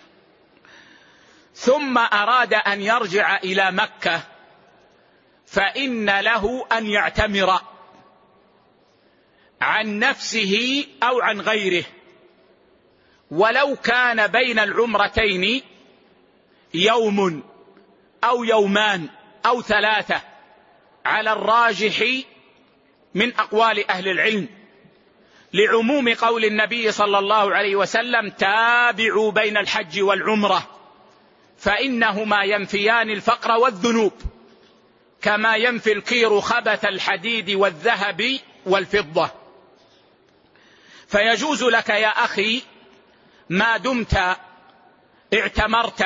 ثم أراد أن يرجع إلى مكة فإن له أن يعتمر عن نفسه أو عن غيره، ولو كان بين العمرتين يوم أو يومان أو ثلاثة على الراجح من أقوال أهل العلم، لعموم قول النبي صلى الله عليه وسلم تابعوا بين الحج والعمرة فإنهما ينفيان الفقر والذنوب كما ينفي الكير خبث الحديد والذهب والفضة. فيجوز لك يا أخي ما دمت اعتمرت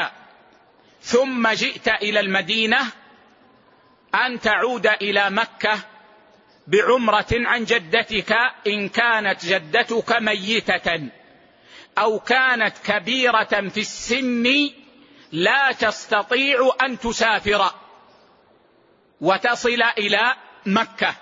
ثم جئت إلى المدينة أن تعود إلى مكة بعمرة عن جدتك إن كانت جدتك ميتة أو كانت كبيرة في السن لا تستطيع أن تسافر وتصل إلى مكة.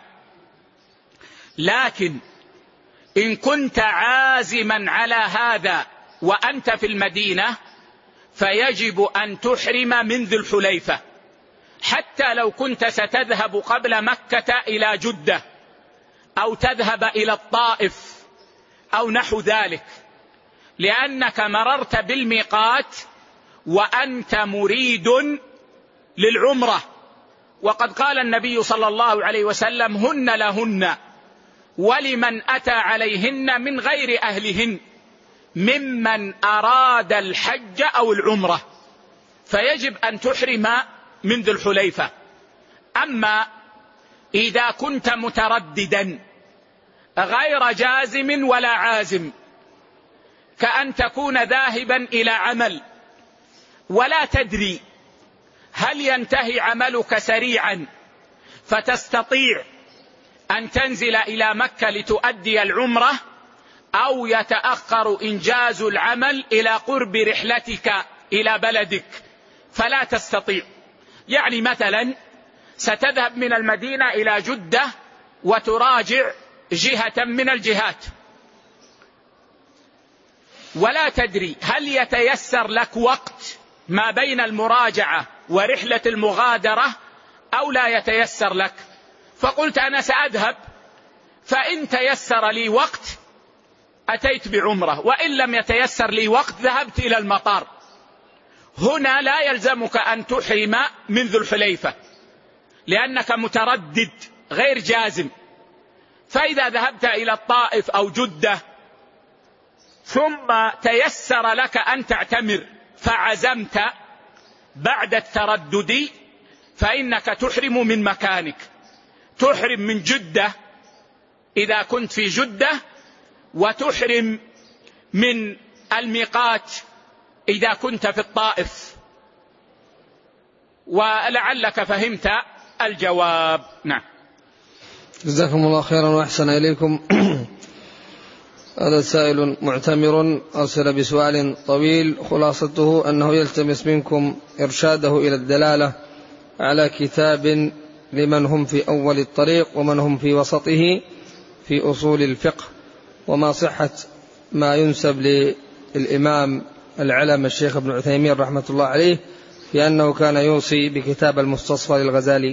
لكن إن كنت عازما على هذا وأنت في المدينة فيجب أن تحرم من ذي الحليفة، حتى لو كنت ستذهب قبل مكة إلى جدة أو تذهب إلى الطائف أو نحو ذلك، لأنك مررت بالميقات وأنت مريد للعمرة. وقد قال النبي صلى الله عليه وسلم: هن لهن ولمن أتى عليهن من غير أهلهن ممن أراد الحج أو العمرة، فيجب أن تحرم من ذي الحليفة. أما إذا كنت مترددا غير جازم ولا عازم، كأن تكون ذاهبا إلى عمل ولا تدري هل ينتهي عملك سريعا فتستطيع أن تنزل إلى مكة لتؤدي العمرة، أو يتأخر إنجاز العمل إلى قرب رحلتك إلى بلدك فلا تستطيع. يعني مثلا ستذهب من المدينة إلى جدة وتراجع جهة من الجهات ولا تدري هل يتيسر لك وقت ما بين المراجعة ورحلة المغادرة أو لا يتيسر لك، فقلت أنا سأذهب، فإن تيسر لي وقت أتيت بعمرة، وإن لم يتيسر لي وقت ذهبت إلى المطار. هنا لا يلزمك أن تحرم من ذو الحليفة لأنك متردد غير جازم. فإذا ذهبت إلى الطائف أو جدة ثم تيسر لك أن تعتمر فعزمت بعد التردد فإنك تحرم من مكانك، تحرم من جدة إذا كنت في جدة، وتحرم من الميقات إذا كنت في الطائف. ولعلك فهمت الجواب. نعم. جزاكم الله خيرا وأحسن إليكم. هذا سائل معتمر أرسل بسؤال طويل، خلاصته أنه يلتمس منكم إرشاده إلى الدلالة على كتاب لمن هم في أول الطريق ومن هم في وسطه في أصول الفقه، وما صحة ما ينسب للإمام العلم الشيخ ابن عثيمين رحمة الله عليه في أنه كان يوصي بكتاب المستصفى للغزالي.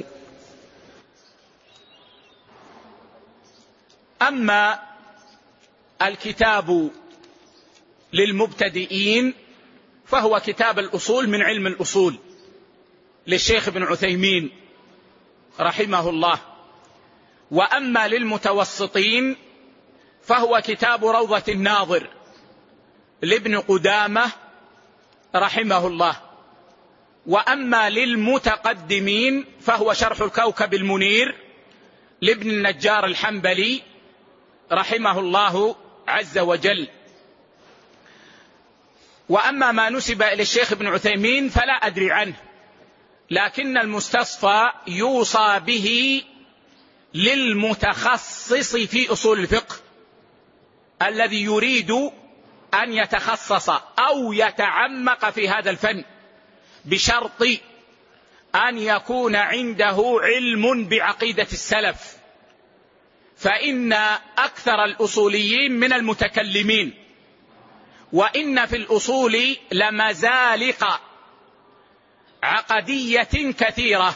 أما الكتاب للمبتدئين فهو كتاب الأصول من علم الأصول للشيخ ابن عثيمين رحمه الله. وأما للمتوسطين فهو كتاب روضة الناظر لابن قدامة رحمه الله. وأما للمتقدمين فهو شرح الكوكب المنير لابن النجار الحنبلي رحمه الله عز وجل. وأما ما نسب إلى الشيخ ابن عثيمين فلا أدري عنه، لكن المستصفى يوصى به للمتخصص في أصول الفقه الذي يريد أن يتخصص أو يتعمق في هذا الفن، بشرط أن يكون عنده علم بعقيدة السلف، فإن أكثر الأصوليين من المتكلمين، وإن في الأصول لمزالق عقدية كثيرة،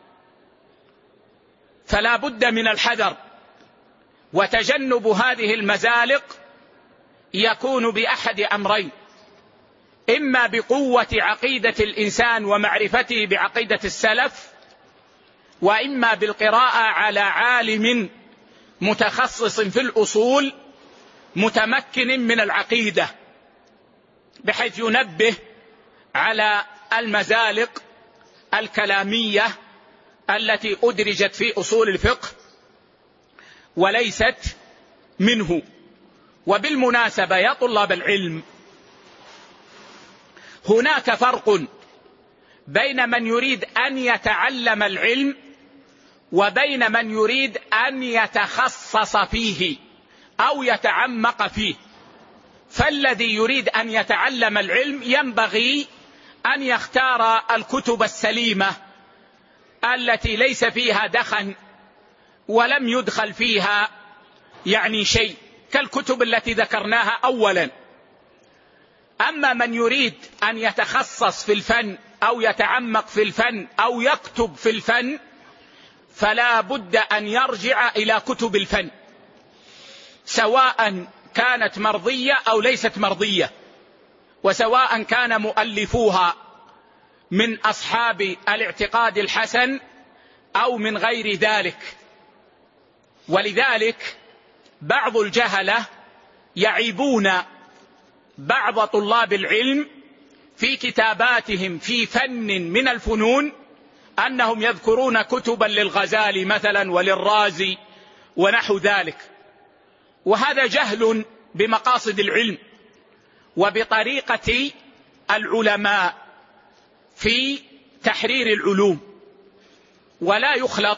فلا بد من الحذر. وتجنب هذه المزالق يكون بأحد أمرين: إما بقوة عقيدة الإنسان ومعرفته بعقيدة السلف، وإما بالقراءة على عالم متخصص في الأصول متمكن من العقيدة، بحيث ينبه على المزالق الكلامية التي أدرجت في أصول الفقه وليست منه. وبالمناسبة يا طلاب العلم، هناك فرق بين من يريد أن يتعلم العلم وبين من يريد أن يتخصص فيه أو يتعمق فيه. فالذي يريد أن يتعلم العلم ينبغي أن يختار الكتب السليمة التي ليس فيها دخن ولم يدخل فيها يعني شيء، كالكتب التي ذكرناها أولا. أما من يريد أن يتخصص في الفن أو يتعمق في الفن أو يكتب في الفن فلا بد أن يرجع إلى كتب الفن، سواء كانت مرضية أو ليست مرضية، وسواء كان مؤلفوها من أصحاب الاعتقاد الحسن أو من غير ذلك. ولذلك بعض الجهلة يعيبون بعض طلاب العلم في كتاباتهم في فن من الفنون أنهم يذكرون كتبا للغزالي مثلا وللرازي ونحو ذلك، وهذا جهل بمقاصد العلم وبطريقة العلماء في تحرير العلوم، ولا يخلط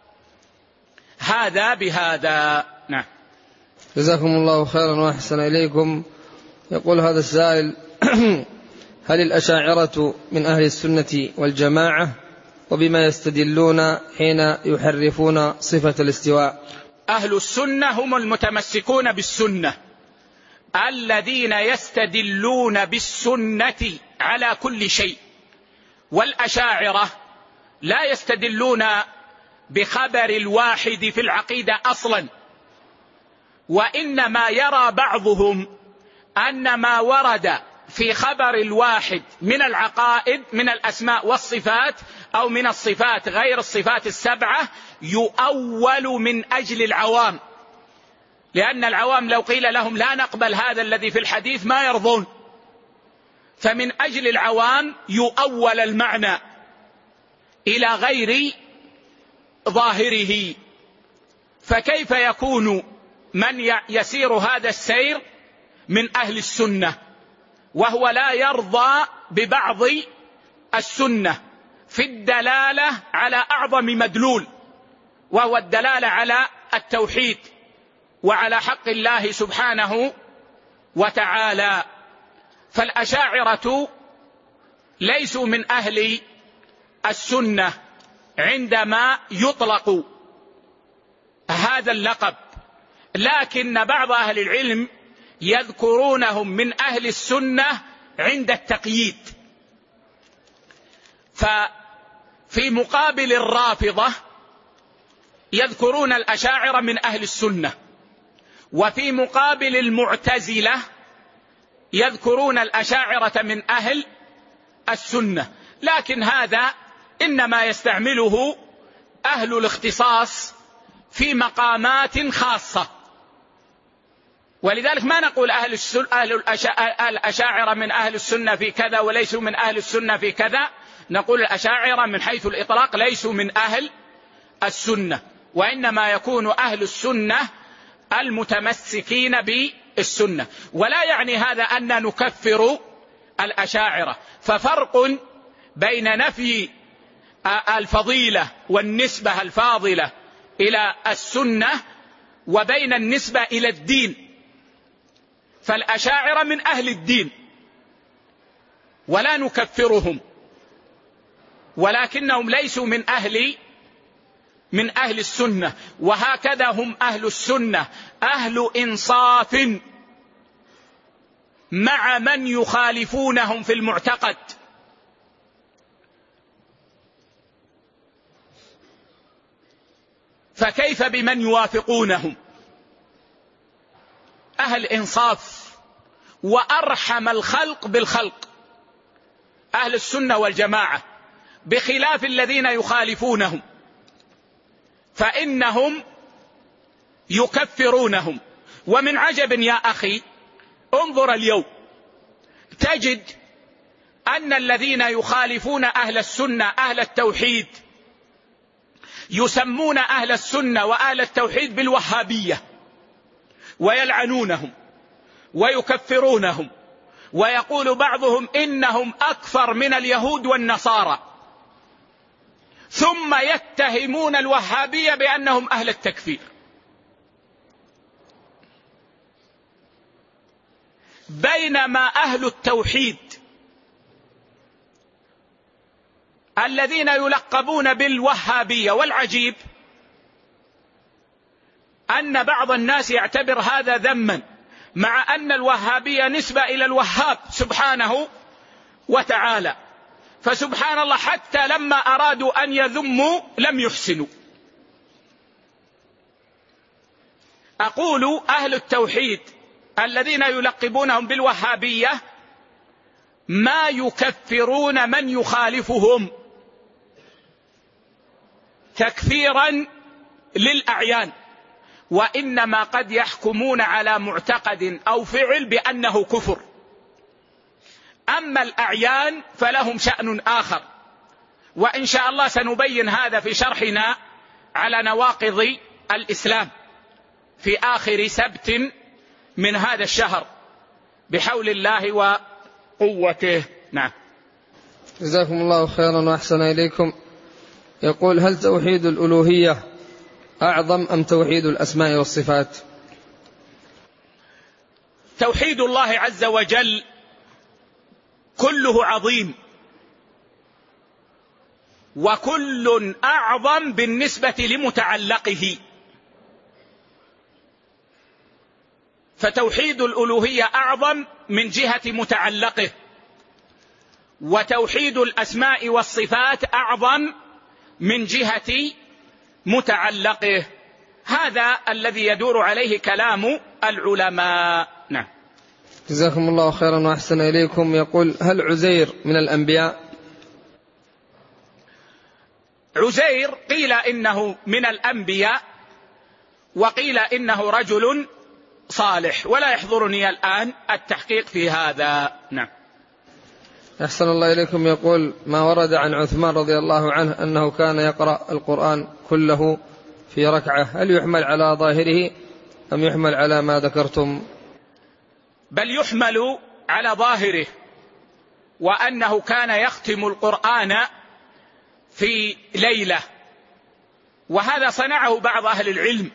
هذا بهذا. نعم. جزاكم الله خيرا وأحسن إليكم. يقول هذا السائل: هل الأشاعرة من أهل السنة والجماعة؟ وبما يستدلون حين يحرفون صفة الاستواء؟ أهل السنة هم المتمسكون بالسنة الذين يستدلون بالسنة على كل شيء، والأشاعرة لا يستدلون بخبر الواحد في العقيدة أصلا، وإنما يرى بعضهم أن ما ورد في خبر الواحد من العقائد من الأسماء والصفات أو من الصفات غير الصفات السبعة يؤول من أجل العوام، لأن العوام لو قيل لهم لا نقبل هذا الذي في الحديث ما يرضون، فمن أجل العوام يؤول المعنى إلى غير ظاهره. فكيف يكون من يسير هذا السير من أهل السنة وهو لا يرضى ببعض السنة في الدلالة على أعظم مدلول، وهو الدلالة على التوحيد وعلى حق الله سبحانه وتعالى؟ فالأشاعرة ليسوا من أهل السنة عندما يطلق هذا اللقب، لكن بعض أهل العلم يذكرونهم من أهل السنة عند التقييد. ففي مقابل الرافضة يذكرون الأشاعرة من أهل السنة، وفي مقابل المعتزلة يذكرون الأشاعرة من أهل السنة، لكن هذا إنما يستعمله أهل الاختصاص في مقامات خاصة. ولذلك ما نقول أهل, أهل الأشاعرة من أهل السنة في كذا وليسوا من أهل السنة في كذا، نقول الأشاعرة من حيث الإطلاق ليسوا من أهل السنة، وإنما يكون أهل السنة المتمسكين بالسنة. ولا يعني هذا أن نكفر الأشاعرة، ففرق بين نفي الفضيلة والنسبة الفاضلة إلى السنة وبين النسبة إلى الدين. فالأشاعرة من أهل الدين ولا نكفرهم، ولكنهم ليسوا من أهل من أهل السنة. وهكذا هم أهل السنة أهل إنصاف مع من يخالفونهم في المعتقد. فكيف بمن يوافقونهم؟ أهل إنصاف وأرحم الخلق بالخلق، أهل السنة والجماعة، بخلاف الذين يخالفونهم فإنهم يكفرونهم. ومن عجب يا أخي، انظر اليوم تجد أن الذين يخالفون أهل السنة أهل التوحيد يسمون أهل السنة وأهل التوحيد بالوهابية، ويلعنونهم ويكفرونهم، ويقول بعضهم إنهم أكفر من اليهود والنصارى. ثم يتهمون الوهابية بأنهم أهل التكفير. بينما أهل التوحيد الذين يلقبون بالوهابية، والعجيب أن بعض الناس يعتبر هذا ذما، مع أن الوهابية نسبة إلى الوهاب سبحانه وتعالى، فسبحان الله حتى لما أرادوا أن يذموا لم يحسنوا. أقول أهل التوحيد الذين يلقبونهم بالوهابية ما يكفرون من يخالفهم تكفيرا للأعيان، وإنما قد يحكمون على معتقد أو فعل بأنه كفر. أما الأعيان فلهم شأن آخر، وإن شاء الله سنبين هذا في شرحنا على نواقض الإسلام في آخر سبت من هذا الشهر بحول الله وقوته. نعم. جزاكم الله خيرا وأحسن إليكم. يقول: هل توحيد الألوهية أعظم أم توحيد الأسماء والصفات؟ توحيد الله عز وجل كله عظيم، وكل أعظم بالنسبة لمتعلقه. فتوحيد الألوهية أعظم من جهة متعلقه، وتوحيد الأسماء والصفات أعظم من جهة متعلقه. هذا الذي يدور عليه كلام العلماء. نعم. جزاكم الله خيرا وأحسن إليكم. يقول: هل عزير من الأنبياء؟ عزير قيل إنه من الأنبياء، وقيل إنه رجل صالح، ولا يحضرني الآن التحقيق في هذا. نعم. أحسن الله إليكم. يقول: ما ورد عن عثمان رضي الله عنه أنه كان يقرأ القرآن كله في ركعة، هل يحمل على ظاهره أم يحمل على ما ذكرتم؟ بل يحمل على ظاهره، وأنه كان يختم القرآن في ليلة، وهذا صنعه بعض أهل العلم.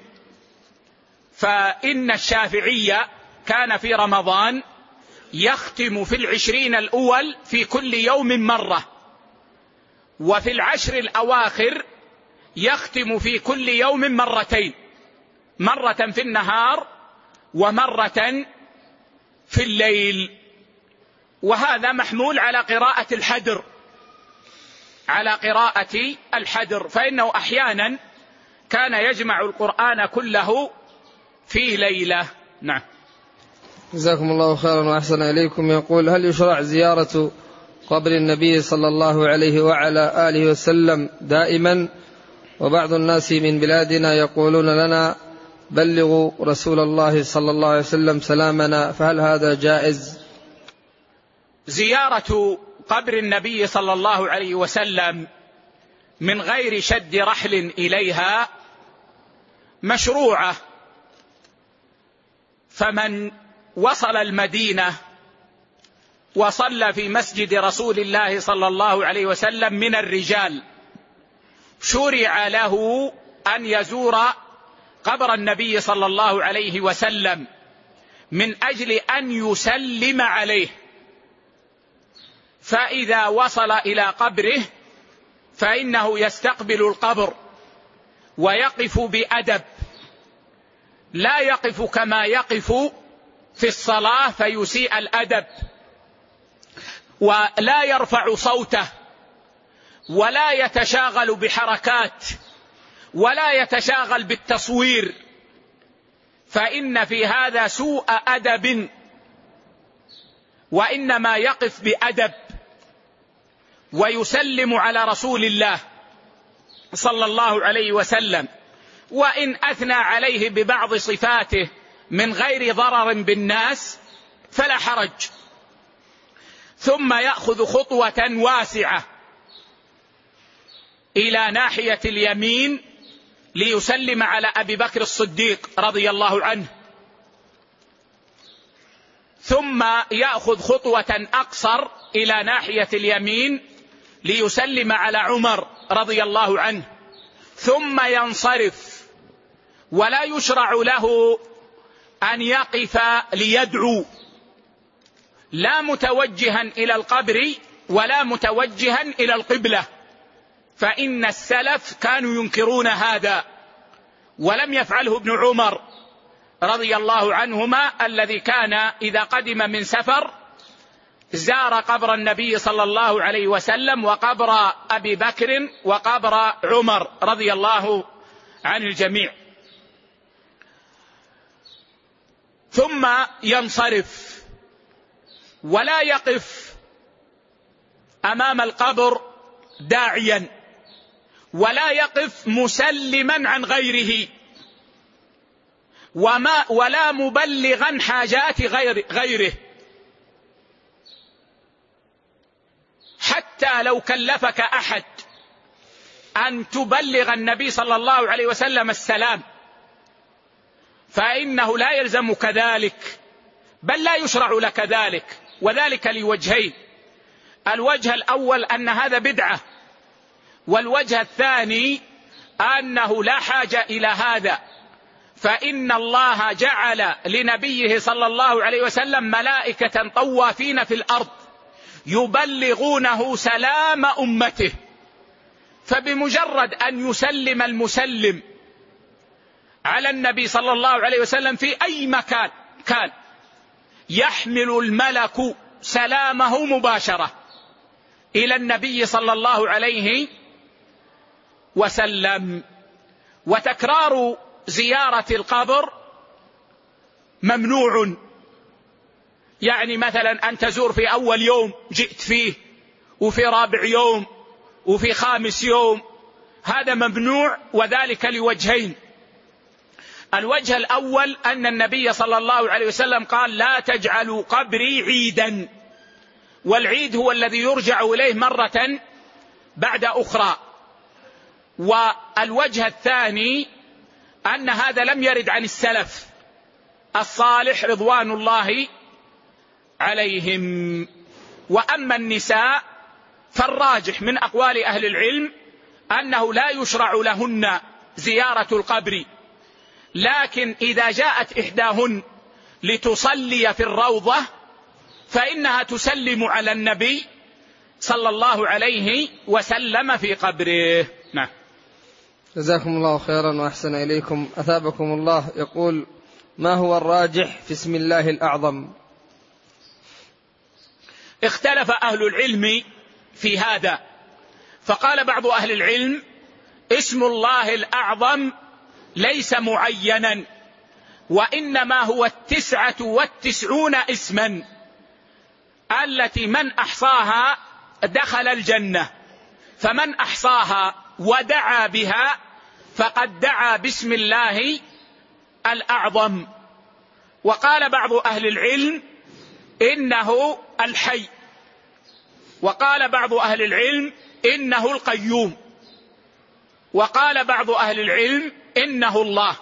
فإن الشافعية كان في رمضان يختم في العشرين الأول في كل يوم مرة، وفي العشر الأواخر يختم في كل يوم مرتين، مرة في النهار ومرة في الليل. وهذا محمول على قراءة الحدر، على قراءة الحدر، فإنه أحيانا كان يجمع القرآن كله في ليلة. نعم. جزاكم الله خيرا وأحسن إليكم. يقول: هل يشرع زيارة قبر النبي صلى الله عليه وعلى آله وسلم دائما؟ وبعض الناس من بلادنا يقولون لنا: بلغوا رسول الله صلى الله عليه وسلم سلامنا، فهل هذا جائز؟ زيارة قبر النبي صلى الله عليه وسلم من غير شد رحل إليها مشروعة. فمن وصل المدينة وصلى في مسجد رسول الله صلى الله عليه وسلم من الرجال شرع له أن يزور قبر النبي صلى الله عليه وسلم من أجل أن يسلم عليه. فإذا وصل إلى قبره فإنه يستقبل القبر ويقف بأدب، لا يقف كما يقف في الصلاة فيسيء الأدب، ولا يرفع صوته، ولا يتشاغل بحركات، ولا يتشاغل بالتصوير، فإن في هذا سوء أدب، وإنما يقف بأدب ويسلم على رسول الله صلى الله عليه وسلم، وإن أثنى عليه ببعض صفاته من غير ضرر بالناس فلا حرج. ثم يأخذ خطوة واسعة إلى ناحية اليمين ليسلم على أبي بكر الصديق رضي الله عنه، ثم يأخذ خطوة أقصر إلى ناحية اليمين ليسلم على عمر رضي الله عنه ثم ينصرف، ولا يشرع له أن يقف ليدعو، لا متوجها إلى القبر ولا متوجها إلى القبلة، فإن السلف كانوا ينكرون هذا، ولم يفعله ابن عمر رضي الله عنهما الذي كان إذا قدم من سفر زار قبر النبي صلى الله عليه وسلم وقبر أبي بكر وقبر عمر رضي الله عن الجميع، ثم ينصرف ولا يقف أمام القبر داعيا، ولا يقف مسلما عن غيره، وما ولا مبلغا حاجات غير غيره، حتى لو كلفك أحد أن تبلغ النبي صلى الله عليه وسلم السلام فإنه لا يلزمك ذلك، بل لا يشرع لك ذلك، وذلك لوجهين: الوجه الأول أن هذا بدعة، والوجه الثاني أنه لا حاجة إلى هذا، فإن الله جعل لنبيه صلى الله عليه وسلم ملائكة طوافين في الأرض يبلغونه سلام أمته، فبمجرد أن يسلم المسلم على النبي صلى الله عليه وسلم في أي مكان كان يحمل الملك سلامه مباشرة إلى النبي صلى الله عليه وسلم. وتكرار زيارة القبر ممنوع، يعني مثلا أن تزور في أول يوم جئت فيه، وفي رابع يوم، وفي خامس يوم، هذا ممنوع، وذلك لوجهين: الوجه الأول أن النبي صلى الله عليه وسلم قال: لا تجعلوا قبري عيدا، والعيد هو الذي يرجع إليه مرة بعد أخرى. والوجه الثاني أن هذا لم يرد عن السلف الصالح رضوان الله عليهم. وأما النساء فالراجح من أقوال أهل العلم أنه لا يشرع لهن زيارة القبر، لكن إذا جاءت إحداهن لتصلي في الروضة فإنها تسلم على النبي صلى الله عليه وسلم في قبره. نعم. جزاكم الله خيرا وأحسن إليكم، أثابكم الله. يقول: ما هو الراجح في اسم الله الأعظم؟ اختلف أهل العلم في هذا، فقال بعض أهل العلم: اسم الله الأعظم ليس معينا، وإنما هو التسعة والتسعون اسما التي من أحصاها دخل الجنة، فمن أحصاها ودعا بها فقد دعا باسم الله الأعظم. وقال بعض أهل العلم إنه الحي، وقال بعض أهل العلم إنه القيوم، وقال بعض أهل العلم إنه الله.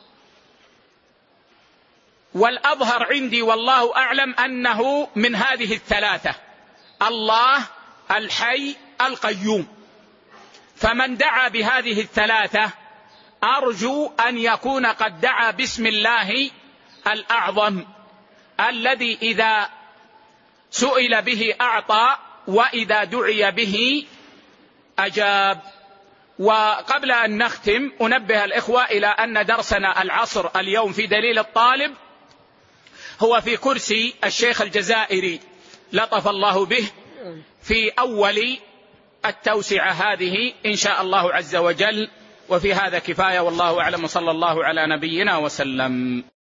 والأظهر عندي والله أعلم أنه من هذه الثلاثة: الله، الحي، القيوم. فمن دعا بهذه الثلاثة أرجو أن يكون قد دعا باسم الله الأعظم الذي إذا سئل به أعطى، وإذا دعي به أجاب. وقبل أن نختم أنبه الإخوة إلى أن درسنا العصر اليوم في دليل الطالب هو في كرسي الشيخ الجزائري لطف الله به في أول التوسعة هذه إن شاء الله عز وجل. وفي هذا كفاية، والله أعلم، صلى الله على نبينا وسلم.